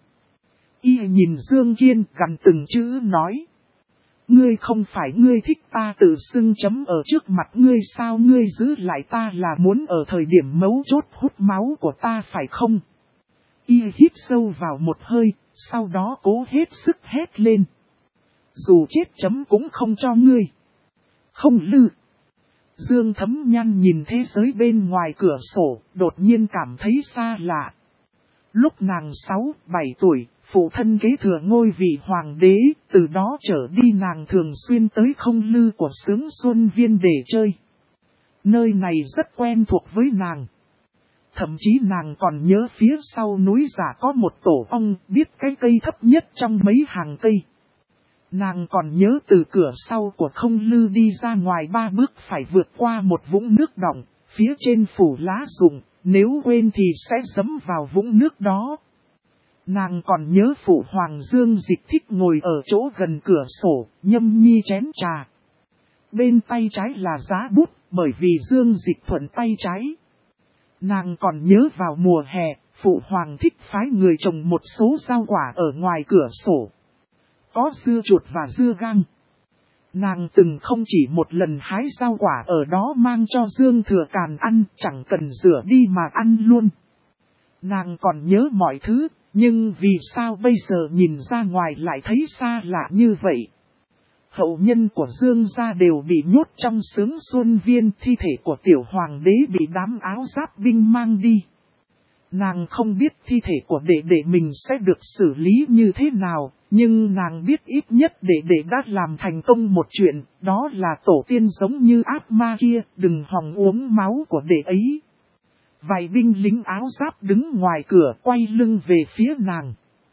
Y nhìn Dương Kiên gằn từng chữ nói. Ngươi không phải ngươi thích ta tự xưng chấm ở trước mặt ngươi sao, ngươi giữ lại ta là muốn ở thời điểm mấu chốt hút máu của ta phải không? Y hít sâu vào một hơi, sau đó cố hết sức hét lên. Dù chết chấm cũng không cho ngươi. Không lư. Dương Thấm Nhan nhìn thế giới bên ngoài cửa sổ, đột nhiên cảm thấy xa lạ. Lúc nàng 6-7 tuổi, phụ thân kế thừa ngôi vị hoàng đế, từ đó trở đi nàng thường xuyên tới Không Lư của Sướng Xuân Viên để chơi. Nơi này rất quen thuộc với nàng. Thậm chí nàng còn nhớ phía sau núi giả có một tổ ong, biết cái cây thấp nhất trong mấy hàng cây. Nàng còn nhớ từ cửa sau của Không Lư đi ra ngoài 3 bước phải vượt qua một vũng nước đọng, phía trên phủ lá rụng, nếu quên thì sẽ giẫm vào vũng nước đó. Nàng còn nhớ phụ hoàng Dương Dịch thích ngồi ở chỗ gần cửa sổ, nhâm nhi chén trà. Bên tay trái là giá bút, bởi vì Dương Dịch thuận tay trái. Nàng còn nhớ vào mùa hè, phụ hoàng thích phái người trồng một số rau quả ở ngoài cửa sổ. Có dưa chuột và dưa gang. Nàng từng không chỉ một lần hái rau quả ở đó mang cho Dương Thừa Càn ăn, chẳng cần rửa đi mà ăn luôn. Nàng còn nhớ mọi thứ, nhưng vì sao bây giờ nhìn ra ngoài lại thấy xa lạ như vậy? Hậu nhân của Dương gia đều bị nhốt trong Sướng Xuân Viên, thi thể của tiểu hoàng đế bị đám áo giáp binh mang đi. Nàng không biết thi thể của đệ đệ mình sẽ được xử lý như thế nào, nhưng nàng biết ít nhất đệ đệ đã làm thành công một chuyện, đó là tổ tiên giống như ác ma kia, đừng hòng uống máu của đệ ấy. Vài binh lính áo giáp đứng ngoài cửa quay lưng về phía nàng.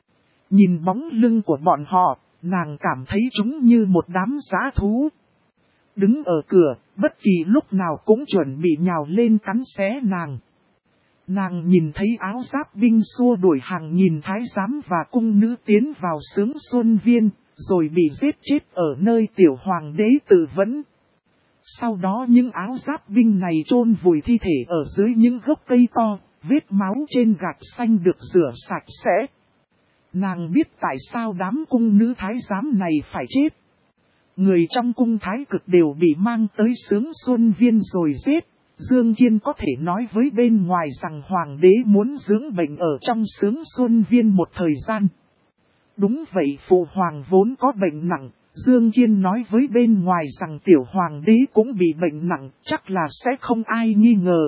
Nhìn bóng lưng của bọn họ, nàng cảm thấy chúng như một đám dã thú. Đứng ở cửa, bất kỳ lúc nào cũng chuẩn bị nhào lên cắn xé nàng. Nàng nhìn thấy áo giáp binh xua đuổi hàng nghìn thái giám và cung nữ tiến vào Sướng Xuân Viên, rồi bị giết chết ở nơi tiểu hoàng đế tự vẫn. Sau đó những áo giáp binh này chôn vùi thi thể ở dưới những gốc cây to, vết máu trên gạch xanh được rửa sạch sẽ. Nàng biết tại sao đám cung nữ thái giám này phải chết. Người trong cung thái cực đều bị mang tới Sướng Xuân Viên rồi giết. Dương Kiên có thể nói với bên ngoài rằng hoàng đế muốn dưỡng bệnh ở trong Sướng Xuân Viên một thời gian. Đúng vậy, phụ hoàng vốn có bệnh nặng. Dương Kiên nói với bên ngoài rằng tiểu hoàng đế cũng bị bệnh nặng, chắc là sẽ không ai nghi ngờ.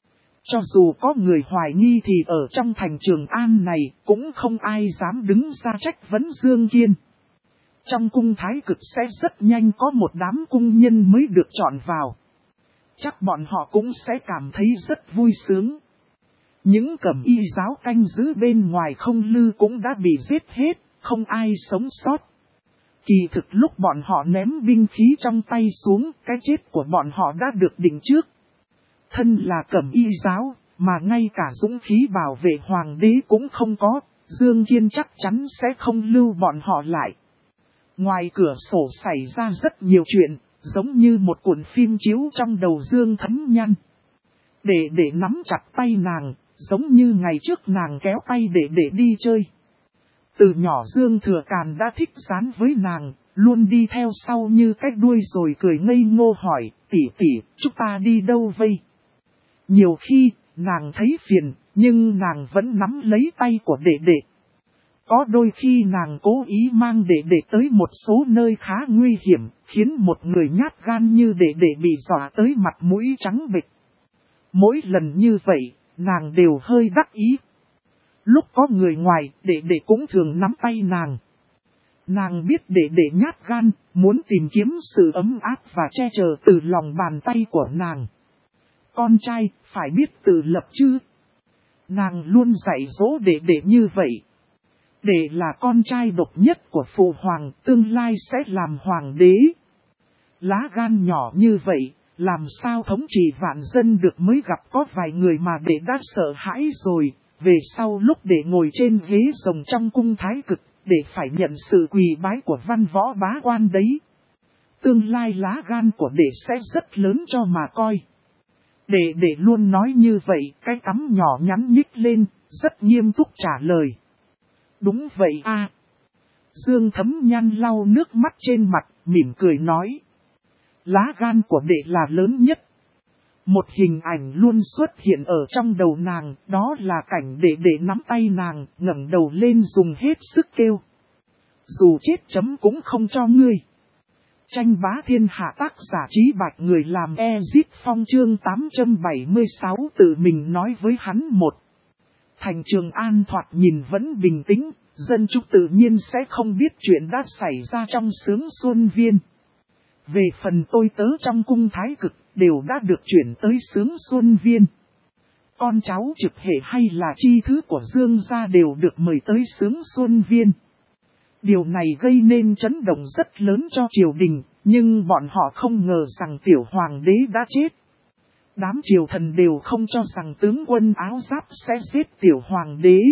Cho dù có người hoài nghi thì ở trong thành Trường An này cũng không ai dám đứng ra trách vấn Dương Kiên. Trong cung thái cực sẽ rất nhanh có một đám cung nhân mới được chọn vào. Chắc bọn họ cũng sẽ cảm thấy rất vui sướng. Những cẩm y giáo canh giữ bên ngoài Không Lư cũng đã bị giết hết, không ai sống sót. Kỳ thực lúc bọn họ ném binh khí trong tay xuống, cái chết của bọn họ đã được định trước. Thân là cẩm y giáo, mà ngay cả dũng khí bảo vệ hoàng đế cũng không có, Dương Kiên chắc chắn sẽ không lưu bọn họ lại. Ngoài cửa sổ xảy ra rất nhiều chuyện, giống như một cuộn phim chiếu trong đầu Dương Thấm Nhan. Để nắm chặt tay nàng, giống như ngày trước nàng kéo tay để đi chơi. Từ nhỏ Dương Thừa Càn đã thích dán với nàng, luôn đi theo sau như cách đuôi rồi cười ngây ngô hỏi, tỷ tỷ, chúng ta đi đâu vây? Nhiều khi, nàng thấy phiền, nhưng nàng vẫn nắm lấy tay của đệ. Có đôi khi nàng cố ý mang đệ tới một số nơi khá nguy hiểm, khiến một người nhát gan như đệ bị dọa tới mặt mũi trắng bệch. Mỗi lần như vậy, nàng đều hơi đắc ý. Lúc có người ngoài, đệ cũng thường nắm tay nàng. Nàng biết đệ nhát gan, muốn tìm kiếm sự ấm áp và che chở từ lòng bàn tay của nàng. Con trai, phải biết tự lập chứ. Nàng luôn dạy dỗ đệ như vậy. Đệ là con trai độc nhất của phụ hoàng, tương lai sẽ làm hoàng đế. Lá gan nhỏ như vậy, làm sao thống trị vạn dân được, mới gặp có vài người mà đệ đã sợ hãi rồi. Về sau lúc đệ ngồi trên ghế rồng trong cung thái cực, đệ phải nhận sự quỳ bái của văn võ bá quan đấy. Tương lai lá gan của đệ sẽ rất lớn cho mà coi. Đệ luôn nói như vậy, cái cắm nhỏ nhắn nhích lên, rất nghiêm túc trả lời. Đúng vậy a. Dương Thấm Nhan lau nước mắt trên mặt, mỉm cười nói. Lá gan của đệ là lớn nhất. Một hình ảnh luôn xuất hiện ở trong đầu nàng, đó là cảnh đệ nắm tay nàng, ngẩng đầu lên dùng hết sức kêu. Dù chết chấm cũng không cho ngươi. Tranh bá thiên hạ, tác giả Trí Bạch, người làm Ezit Phong, chương 876 tự mình nói với hắn một. Thành Trường An thoạt nhìn vẫn bình tĩnh, dân chúng tự nhiên sẽ không biết chuyện đã xảy ra trong Sướng Xuân Viên. Về phần tôi tớ trong cung thái cực, đều đã được chuyển tới Sướng Xuân Viên. Con cháu Trực Hệ hay là chi thứ của Dương gia đều được mời tới Sướng Xuân Viên. Điều này gây nên chấn động rất lớn cho triều đình, nhưng bọn họ không ngờ rằng tiểu hoàng đế đã chết. Đám triều thần đều không cho rằng tướng quân áo giáp sẽ giết tiểu hoàng đế.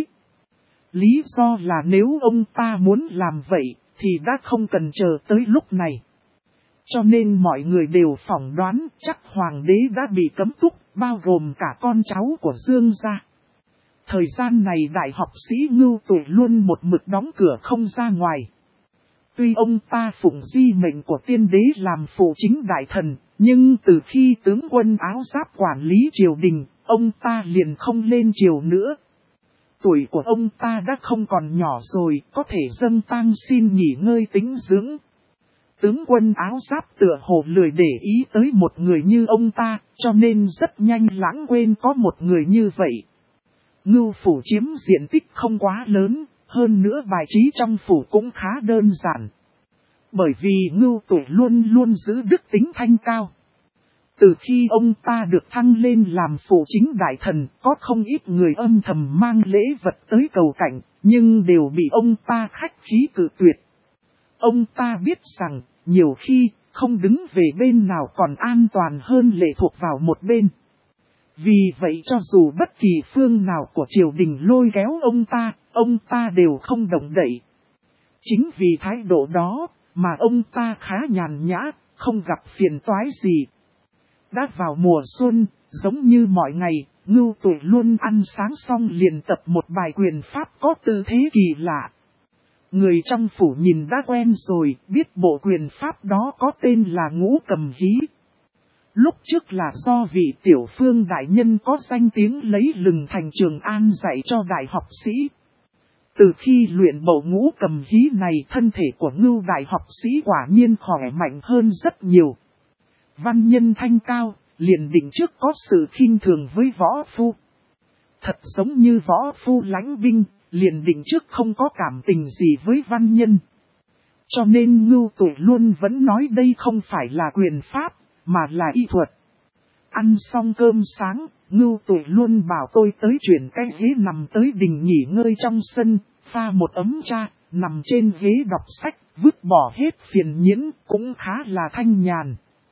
Lý do là nếu ông ta muốn làm vậy, thì đã không cần chờ tới lúc này. Cho nên mọi người đều phỏng đoán chắc hoàng đế đã bị cấm túc, bao gồm cả con cháu của Dương gia. Thời gian này đại học sĩ Ngưu Tuệ luôn một mực đóng cửa không ra ngoài. Tuy ông ta phụng di mệnh của tiên đế làm phụ chính đại thần, nhưng từ khi tướng quân áo giáp quản lý triều đình, ông ta liền không lên triều nữa. Tuổi của ông ta đã không còn nhỏ rồi, có thể dâng tang xin nghỉ ngơi tĩnh dưỡng. Tướng quân áo giáp tựa hồ lười để ý tới một người như ông ta, cho nên rất nhanh lãng quên có một người như vậy. Ngưu phủ chiếm diện tích không quá lớn, hơn nữa bài trí trong phủ cũng khá đơn giản. Bởi vì Ngưu Tuệ luôn luôn giữ đức tính thanh cao. Từ khi ông ta được thăng lên làm phụ chính đại thần, có không ít người âm thầm mang lễ vật tới cầu cảnh, nhưng đều bị ông ta khách khí cự tuyệt. Ông ta biết rằng, nhiều khi, không đứng về bên nào còn an toàn hơn lệ thuộc vào một bên. Vì vậy cho dù bất kỳ phương nào của triều đình lôi kéo ông ta đều không động đậy. Chính vì thái độ đó, mà ông ta khá nhàn nhã, không gặp phiền toái gì. Đã vào mùa xuân, giống như mọi ngày, Ngưu Tuệ luôn ăn sáng xong liền tập một bài quyền pháp có tư thế kỳ lạ. Người trong phủ nhìn đã quen rồi, biết bộ quyền pháp đó có tên là Ngũ Cầm Hí. Lúc trước là do vị tiểu phương đại nhân có danh tiếng lấy lừng Thành Trường An dạy cho đại học sĩ. Từ khi luyện bộ Ngũ Cầm Hí này, thân thể của Ngưu đại học sĩ quả nhiên khỏe mạnh hơn rất nhiều. Văn nhân thanh cao, liền định trước có sự khinh thường với võ phu. Thật giống như võ phu lãnh binh, liền định trước không có cảm tình gì với văn nhân. Cho nên Ngưu Tuệ luôn vẫn nói đây không phải là quyền pháp, mà là y thuật. Ăn xong cơm sáng, Ngưu Tuệ luôn bảo tôi tới chuyển cái ghế nằm tới đình nghỉ ngơi trong sân, pha một ấm trà, nằm trên ghế đọc sách, vứt bỏ hết phiền nhiễu, cũng khá là thanh nhàn.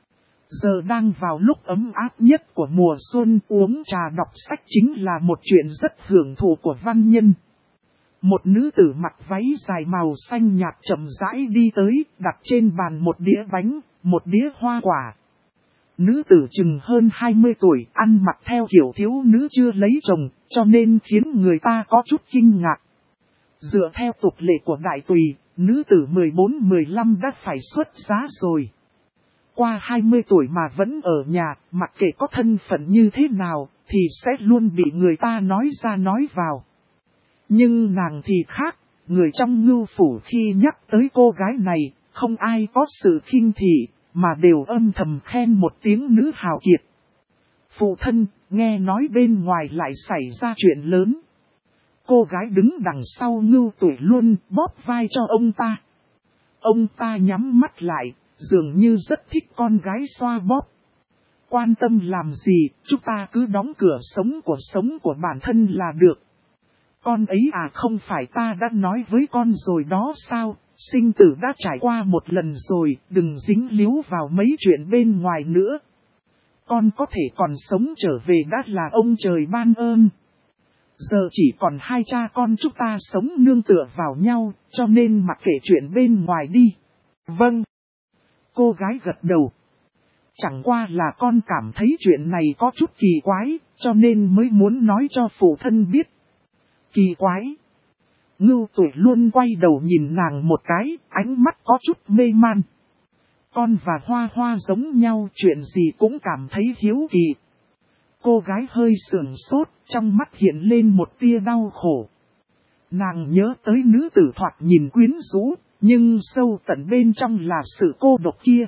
Giờ đang vào lúc ấm áp nhất của mùa xuân, uống trà đọc sách chính là một chuyện rất hưởng thụ của văn nhân. Một nữ tử mặc váy dài màu xanh nhạt chậm rãi đi tới, đặt trên bàn một đĩa bánh, một đĩa hoa quả. Nữ tử chừng hơn 20 tuổi, ăn mặc theo kiểu thiếu nữ chưa lấy chồng, cho nên khiến người ta có chút kinh ngạc. Dựa theo tục lệ của đại tùy, nữ tử 14-15 đã phải xuất giá rồi. Qua 20 tuổi mà vẫn ở nhà, mặc kệ có thân phận như thế nào, thì sẽ luôn bị người ta nói ra nói vào. Nhưng nàng thì khác, người trong Ngưu phủ khi nhắc tới cô gái này, không ai có sự khinh thị, mà đều âm thầm khen một tiếng nữ hào kiệt. Phụ thân, nghe nói bên ngoài lại xảy ra chuyện lớn. Cô gái đứng đằng sau Ngưu Tuổi luôn bóp vai cho ông ta. Ông ta nhắm mắt lại, dường như rất thích con gái xoa bóp. Quan tâm làm gì, chúng ta cứ đóng cửa sống của bản thân là được. Con ấy à, không phải ta đã nói với con rồi đó sao, sinh tử đã trải qua một lần rồi, đừng dính líu vào mấy chuyện bên ngoài nữa. Con có thể còn sống trở về đã là ông trời ban ơn. Giờ chỉ còn hai cha con chúng ta sống nương tựa vào nhau, cho nên mặc kệ chuyện bên ngoài đi. Vâng. Cô gái gật đầu. Chẳng qua là con cảm thấy chuyện này có chút kỳ quái, cho nên mới muốn nói cho phụ thân biết. Kỳ quái. Ngưu Tuổi luôn quay đầu nhìn nàng một cái, ánh mắt có chút mê man. Con và Hoa Hoa giống nhau, chuyện gì cũng cảm thấy hiếu kỳ. Cô gái hơi sườn sốt, trong mắt hiện lên một tia đau khổ. Nàng nhớ tới nữ tử thoạt nhìn quyến rũ, nhưng sâu tận bên trong là sự cô độc kia.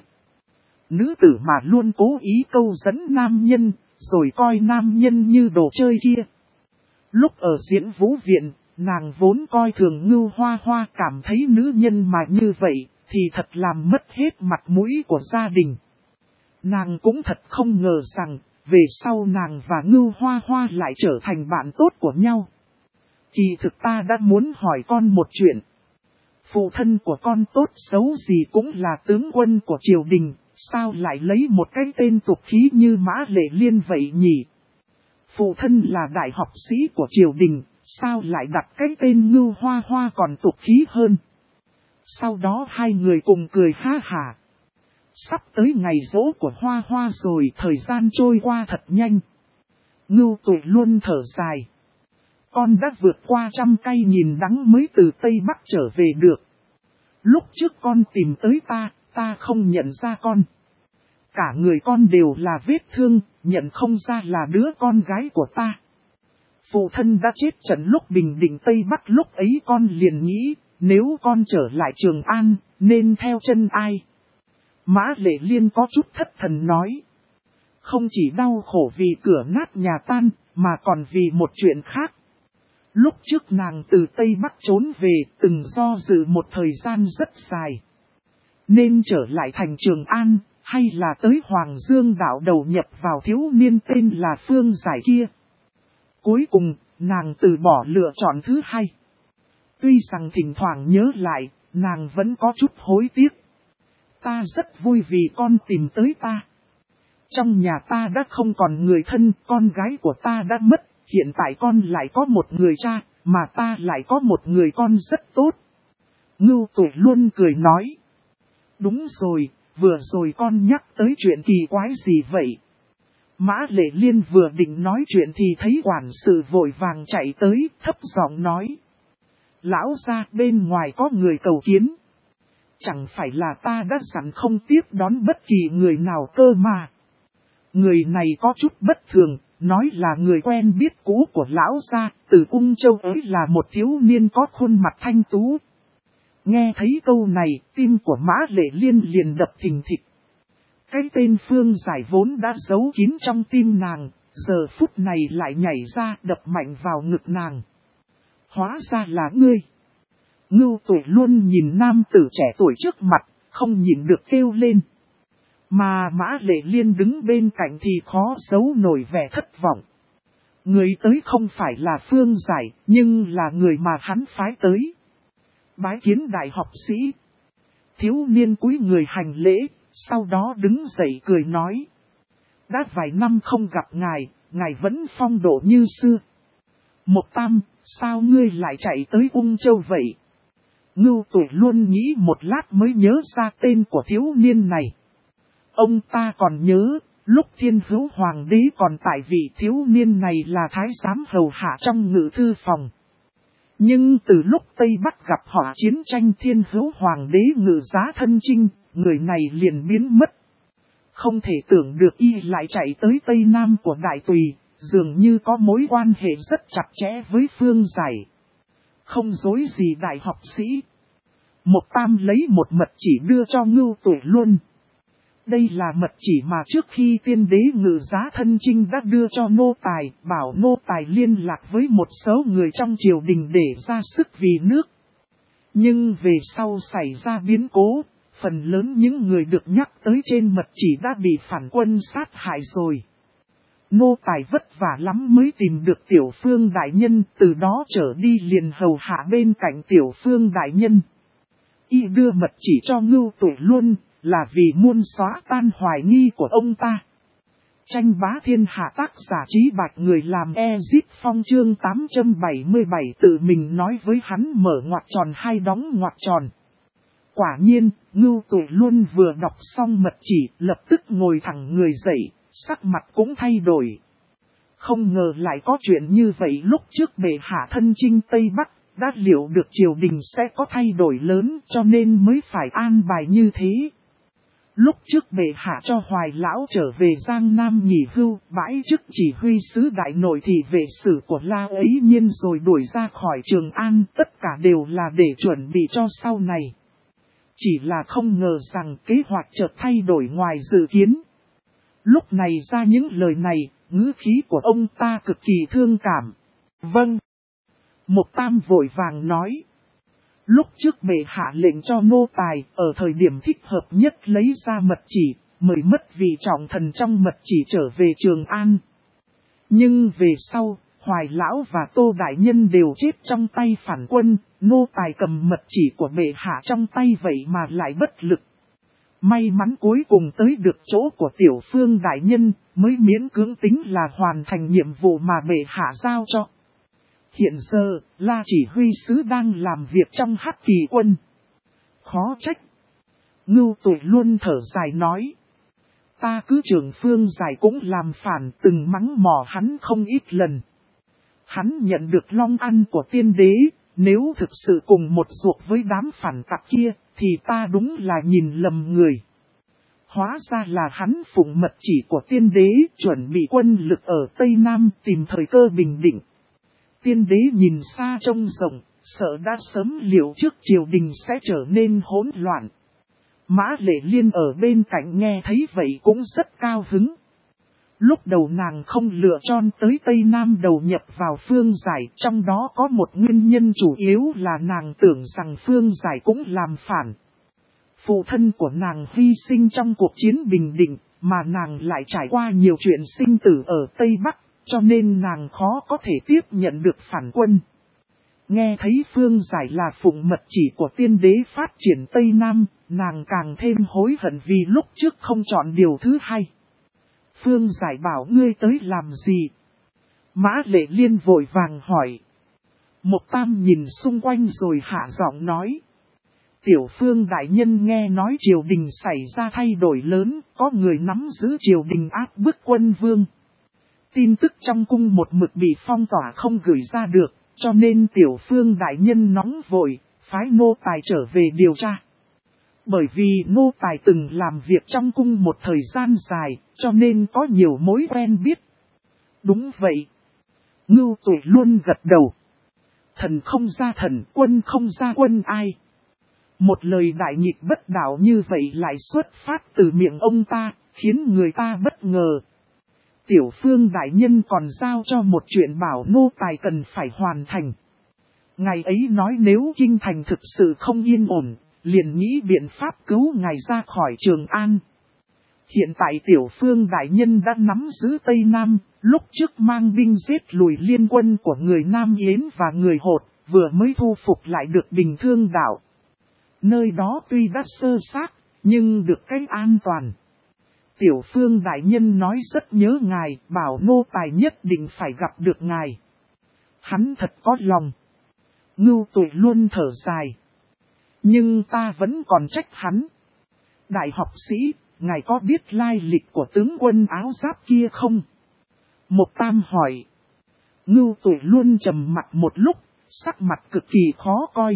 Nữ tử mà luôn cố ý câu dẫn nam nhân, rồi coi nam nhân như đồ chơi kia. Lúc ở diễn vũ viện, nàng vốn coi thường Ngưu Hoa Hoa, cảm thấy nữ nhân mà như vậy, thì thật làm mất hết mặt mũi của gia đình. Nàng cũng thật không ngờ rằng, về sau nàng và Ngưu Hoa Hoa lại trở thành bạn tốt của nhau. Kỳ thực ta đã muốn hỏi con một chuyện. Phụ thân của con tốt xấu gì cũng là tướng quân của triều đình, sao lại lấy một cái tên tục khí như Mã Lệ Liên vậy nhỉ? Phụ thân là đại học sĩ của triều đình, sao lại đặt cái tên Ngưu Hoa Hoa còn tục khí hơn? Sau đó hai người cùng cười ha hả. Sắp tới ngày giỗ của Hoa Hoa rồi, thời gian trôi qua thật nhanh. Ngưu Tuổi luôn thở dài. Con đã vượt qua trăm cây nghìn đắng mới từ Tây Bắc trở về được. Lúc trước con tìm tới ta không nhận ra con. Cả người con đều là vết thương, nhận không ra là đứa con gái của ta. Phụ thân đã chết trận lúc bình định Tây Bắc, lúc ấy con liền nghĩ, nếu con trở lại Trường An, nên theo chân ai? Mã Lệ Liên có chút thất thần nói. Không chỉ đau khổ vì cửa nát nhà tan, mà còn vì một chuyện khác. Lúc trước nàng từ Tây Bắc trốn về, từng do dự một thời gian rất dài. Nên trở lại thành Trường An, hay là tới Hoàng Dương đảo đầu nhập vào thiếu niên tên là Phương Giải kia. Cuối cùng, nàng từ bỏ lựa chọn thứ hai. Tuy rằng thỉnh thoảng nhớ lại, nàng vẫn có chút hối tiếc. Ta rất vui vì con tìm tới ta. Trong nhà ta đã không còn người thân, con gái của ta đã mất, hiện tại con lại có một người cha, mà ta lại có một người con rất tốt. Ngưu Tuổi luôn cười nói. Đúng rồi, vừa rồi con nhắc tới chuyện kỳ quái gì vậy? Mã Lệ Liên vừa định nói chuyện thì thấy quản sự vội vàng chạy tới, thấp giọng nói. Lão gia, bên ngoài có người cầu kiến. Chẳng phải là ta đã dặn không tiếp đón bất kỳ người nào cơ mà. Người này có chút bất thường, nói là người quen biết cũ của lão gia, từ Ung Châu ấy là một thiếu niên có khuôn mặt thanh tú. Nghe thấy câu này, tim của Mã Lệ Liên liền đập thình thịch. Cái tên Phương Giải vốn đã giấu kín trong tim nàng, giờ phút này lại nhảy ra đập mạnh vào ngực nàng. Hóa ra là ngươi. Ngưu Tuổi luôn nhìn nam tử trẻ tuổi trước mặt, không nhìn được kêu lên. Mà Mã Lệ Liên đứng bên cạnh thì khó giấu nổi vẻ thất vọng. Người tới không phải là Phương Giải, nhưng là người mà hắn phái tới. Bái kiến đại học sĩ. Thiếu niên cúi người hành lễ, sau đó đứng dậy cười nói. Đã vài năm không gặp ngài vẫn phong độ như xưa. Mộc Tam, sao ngươi lại chạy tới Ung Châu vậy? Ngưu Tuổi luôn nghĩ một lát mới nhớ ra tên của thiếu niên này. Ông ta còn nhớ, lúc Thiên Hữu Hoàng đế còn tại vị thiếu niên này là thái giám hầu hạ trong ngự thư phòng. Nhưng từ lúc Tây Bắc gặp họ chiến tranh Thiên Hữu Hoàng đế ngự giá thân chinh, người này liền biến mất. Không thể tưởng được y lại chạy tới Tây Nam của Đại Tùy, dường như có mối quan hệ rất chặt chẽ với Phương Giải. Không dối gì đại học sĩ. Mộc Tam lấy một mật chỉ đưa cho Ngưu Tuổi luôn. Đây là mật chỉ mà trước khi tiên đế ngự giá thân chinh đã đưa cho nô tài, bảo nô tài liên lạc với một số người trong triều đình để ra sức vì nước. Nhưng về sau xảy ra biến cố, phần lớn những người được nhắc tới trên mật chỉ đã bị phản quân sát hại rồi. Nô tài vất vả lắm mới tìm được Tiểu Phương đại nhân, từ đó trở đi liền hầu hạ bên cạnh Tiểu Phương đại nhân. Y đưa mật chỉ cho Ngưu Tuổi luôn, là vì muốn xóa tan hoài nghi của ông ta. Tranh bá thiên hạ tác giả Trí Bạch người làm Ezit Phong chương 877 tự mình nói với hắn mở ngoặc tròn hay đóng ngoặc tròn. Quả nhiên, Ngưu Tuổi luôn vừa đọc xong mật chỉ, lập tức ngồi thẳng người dậy, sắc mặt cũng thay đổi. Không ngờ lại có chuyện như vậy lúc trước bệ hạ thân chinh Tây Bắc, đã liệu được triều đình sẽ có thay đổi lớn cho nên mới phải an bài như thế. Lúc trước bệ hạ cho Hoài Lão trở về Giang Nam nghỉ hưu, bãi chức chỉ huy sứ đại nội thị vệ sử của La ấy nhiên rồi đuổi ra khỏi Trường An, tất cả đều là để chuẩn bị cho sau này. Chỉ là không ngờ rằng kế hoạch chợt thay đổi ngoài dự kiến. Lúc này ra những lời này, ngữ khí của ông ta cực kỳ thương cảm. Vâng. Mộc Tam vội vàng nói. Lúc trước bệ hạ lệnh cho nô tài, ở thời điểm thích hợp nhất lấy ra mật chỉ, mời mất vị trọng thần trong mật chỉ trở về Trường An. Nhưng về sau, Hoài Lão và Tô Đại Nhân đều chết trong tay phản quân, nô tài cầm mật chỉ của bệ hạ trong tay vậy mà lại bất lực. May mắn cuối cùng tới được chỗ của Tiểu Phương Đại Nhân, mới miễn cưỡng tính là hoàn thành nhiệm vụ mà bệ hạ giao cho. Hiện giờ, La chỉ huy sứ đang làm việc trong Hắc Kỳ quân. Khó trách. Ngưu Tuổi luôn thở dài nói. Ta cứ trưởng Phương Giải cũng làm phản, từng mắng mỏ hắn không ít lần. Hắn nhận được long ăn của tiên đế, nếu thực sự cùng một ruột với đám phản tặc kia, thì ta đúng là nhìn lầm người. Hóa ra là hắn phụng mật chỉ của tiên đế, chuẩn bị quân lực ở Tây Nam tìm thời cơ bình định. Tiên đế nhìn xa trông rộng, sợ đã sớm liệu trước triều đình sẽ trở nên hỗn loạn. Mã Lệ Liên ở bên cạnh nghe thấy vậy cũng rất cao hứng. Lúc đầu nàng không lựa chọn tới Tây Nam đầu nhập vào Phương Giải, trong đó có một nguyên nhân chủ yếu là nàng tưởng rằng Phương Giải cũng làm phản. Phụ thân của nàng hy sinh trong cuộc chiến Bình Định, mà nàng lại trải qua nhiều chuyện sinh tử ở Tây Bắc, cho nên nàng khó có thể tiếp nhận được phản quân. Nghe thấy Phương Giải là phụng mật chỉ của tiên đế phát triển Tây Nam, nàng càng thêm hối hận vì lúc trước không chọn điều thứ hai. Phương Giải bảo ngươi tới làm gì? Mã Lệ Liên vội vàng hỏi. Mộc Tam nhìn xung quanh rồi hạ giọng nói. Tiểu Phương đại nhân nghe nói triều đình xảy ra thay đổi lớn, có người nắm giữ triều đình áp bức quân vương. Tin tức trong cung một mực bị phong tỏa không gửi ra được, cho nên Tiểu Phương đại nhân nóng vội, phái nô tài trở về điều tra. Bởi vì nô tài từng làm việc trong cung một thời gian dài, cho nên có nhiều mối quen biết. Đúng vậy. Ngưu Tuổi luôn gật đầu. Thần không ra thần, quân không ra quân ai. Một lời đại nghịch bất đạo như vậy lại xuất phát từ miệng ông ta, khiến người ta bất ngờ. Tiểu Phương đại nhân còn giao cho một chuyện bảo nô tài cần phải hoàn thành. Ngày ấy nói nếu kinh thành thực sự không yên ổn, liền nghĩ biện pháp cứu ngài ra khỏi Trường An. Hiện tại Tiểu Phương đại nhân đã nắm giữ Tây Nam, lúc trước mang binh giết lùi liên quân của người Nam Yến và người Hột, vừa mới thu phục lại được Bình Thương đảo. Nơi đó tuy đã sơ xác, nhưng được cái an toàn. Tiểu Phương đại nhân nói rất nhớ ngài, bảo nô tài nhất định phải gặp được ngài. Hắn thật có lòng. Ngưu Tuệ luôn thở dài. Nhưng ta vẫn còn trách hắn. Đại học sĩ, ngài có biết lai lịch của tướng quân áo giáp kia không? Mộc Tam hỏi. Ngưu Tuệ luôn trầm mặt một lúc, sắc mặt cực kỳ khó coi.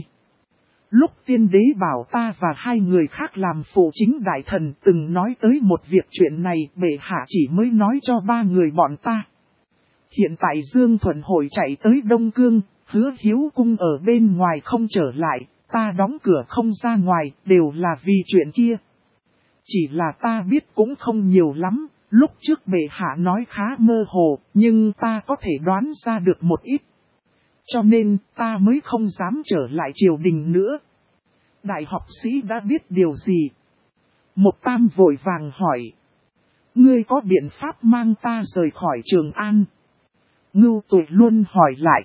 Lúc tiên đế bảo ta và hai người khác làm phụ chính đại thần từng nói tới một việc chuyện này, bệ hạ chỉ mới nói cho ba người bọn ta. Hiện tại Dương Thuận Hội chạy tới Đông Cương, Hứa Hiếu Cung ở bên ngoài không trở lại, ta đóng cửa không ra ngoài, đều là vì chuyện kia. Chỉ là ta biết cũng không nhiều lắm, lúc trước bệ hạ nói khá mơ hồ, nhưng ta có thể đoán ra được một ít. Cho nên ta mới không dám trở lại triều đình nữa. Đại học sĩ đã biết điều gì? Mộc Tam vội vàng hỏi. Ngươi có biện pháp mang ta rời khỏi Trường An? Ngưu Tuệ luôn hỏi lại.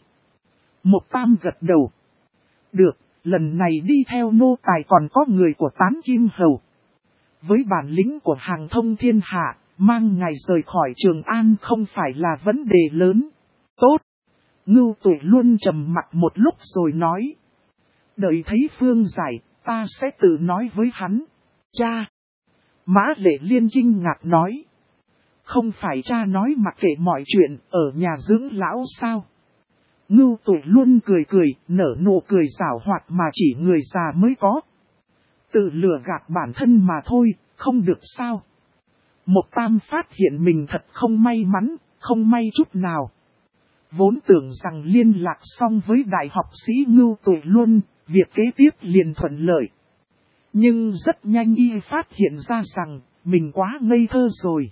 Mộc Tam gật đầu. Được, lần này đi theo nô tài còn có người của Tán Kim Hầu. Với bản lĩnh của hàng thông thiên hạ, mang ngài rời khỏi Trường An không phải là vấn đề lớn. Tốt. Ngưu Tuệ luôn trầm mặt một lúc rồi nói. Đợi thấy Phương giải, ta sẽ tự nói với hắn. Cha. Mã Lệ Liên kinh ngạc nói. Không phải cha nói mặc kệ mọi chuyện ở nhà dưỡng lão sao? Ngưu Tuệ luôn cười cười, nở nụ cười giảo hoạt mà chỉ người già mới có. Tự lừa gạt bản thân mà thôi, không được sao? Mộc Tam phát hiện mình thật không may mắn, không may chút nào. Vốn tưởng rằng liên lạc xong với đại học sĩ Ngưu Tuệ luôn, việc kế tiếp liền thuận lợi. Nhưng rất nhanh y phát hiện ra rằng, mình quá ngây thơ rồi.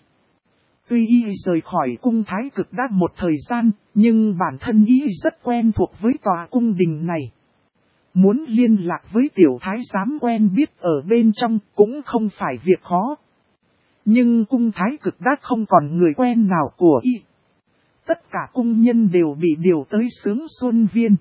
Tuy y rời khỏi cung Thái Cực đã một thời gian, nhưng bản thân y rất quen thuộc với tòa cung đình này. Muốn liên lạc với tiểu thái giám quen biết ở bên trong cũng không phải việc khó. Nhưng cung Thái Cực đã không còn người quen nào của y. Tất cả cung nhân đều bị điều tới Sướng Xuân Viên.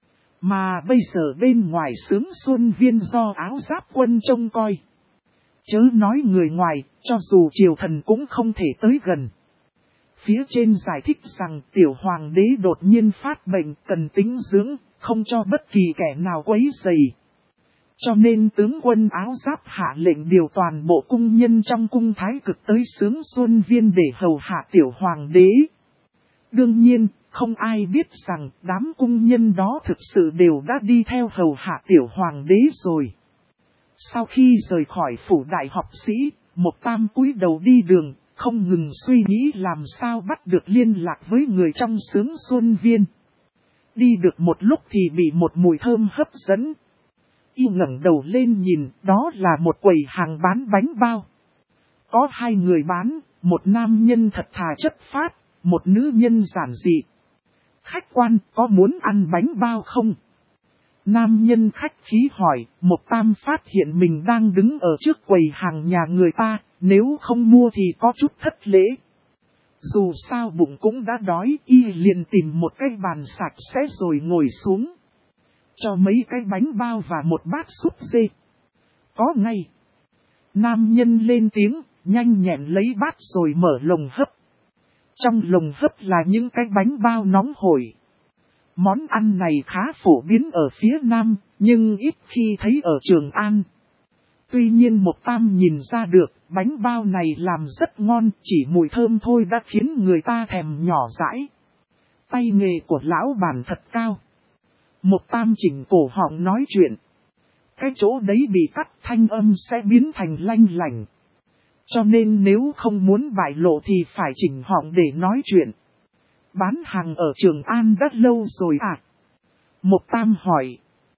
Mà bây giờ bên ngoài Sướng Xuân Viên do Áo Giáp Quân trông coi. Chớ nói người ngoài, cho dù triều thần cũng không thể tới gần. Phía trên giải thích rằng tiểu hoàng đế đột nhiên phát bệnh cần tĩnh dưỡng, không cho bất kỳ kẻ nào quấy rầy. Cho nên tướng quân Áo Giáp hạ lệnh điều toàn bộ cung nhân trong cung Thái Cực tới Sướng Xuân Viên để hầu hạ tiểu hoàng đế. Đương nhiên, không ai biết rằng đám cung nhân đó thực sự đều đã đi theo hầu hạ tiểu hoàng đế rồi. Sau khi rời khỏi phủ đại học sĩ, Mộc Tam cúi đầu đi đường, không ngừng suy nghĩ làm sao bắt được liên lạc với người trong Sướng Xuân Viên. Đi được một lúc thì bị một mùi thơm hấp dẫn. Y ngẩng đầu lên nhìn, đó là một quầy hàng bán bánh bao. Có hai người bán, một nam nhân thật thà chất phác, một nữ nhân giản dị. Khách quan có muốn ăn bánh bao không? Nam nhân khách khí hỏi, Mộc Tam phát hiện mình đang đứng ở trước quầy hàng nhà người ta, nếu không mua thì có chút thất lễ. Dù sao bụng cũng đã đói, y liền tìm một cái bàn sạch sẽ rồi ngồi xuống. Cho mấy cái bánh bao và một bát súp dê. Có ngay. Nam nhân lên tiếng, nhanh nhẹn lấy bát rồi mở lồng hấp. Trong lồng hấp là những cái bánh bao nóng hổi. Món ăn này khá phổ biến ở phía Nam, nhưng ít khi thấy ở Trường An. Tuy nhiên Mộc Tam nhìn ra được, bánh bao này làm rất ngon, chỉ mùi thơm thôi đã khiến người ta thèm nhỏ dãi. Tay nghề của lão bản thật cao. Mộc Tam chỉnh cổ họng nói chuyện. Cái chỗ đấy bị cắt thanh âm sẽ biến thành lanh lảnh. Cho nên nếu không muốn bại lộ thì phải chỉnh họng để nói chuyện. Bán hàng ở Trường An đã lâu rồi à? Mộc Tam hỏi.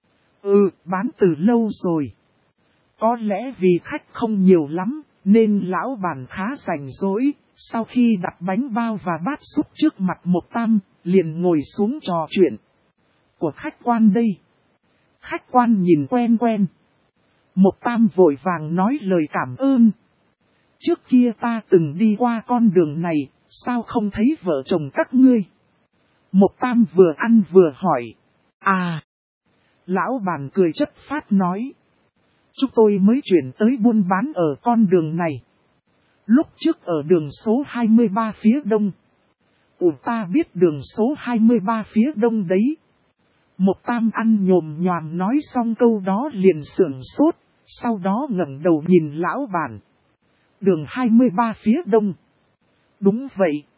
Bán từ lâu rồi. Có lẽ vì khách không nhiều lắm, nên lão bản khá rảnh rỗi. Sau khi đặt bánh bao và bát súp trước mặt Mộc Tam, liền ngồi xuống trò chuyện. Của khách quan đây. Khách quan nhìn quen quen. Mộc Tam vội vàng nói lời cảm ơn. Trước kia ta từng đi qua con đường này, sao không thấy vợ chồng các ngươi? Mộc Tam vừa ăn vừa hỏi. À! Lão bản cười chất phát nói. chúng tôi mới chuyển tới buôn bán ở con đường này. Lúc trước ở đường số 23 phía đông. Ta biết đường số 23 phía đông đấy. Một tam ăn nhồm nhòm nói xong câu đó liền sửng sốt, sau đó ngẩng đầu nhìn lão bản. Đường 23 phía đông. Đúng vậy.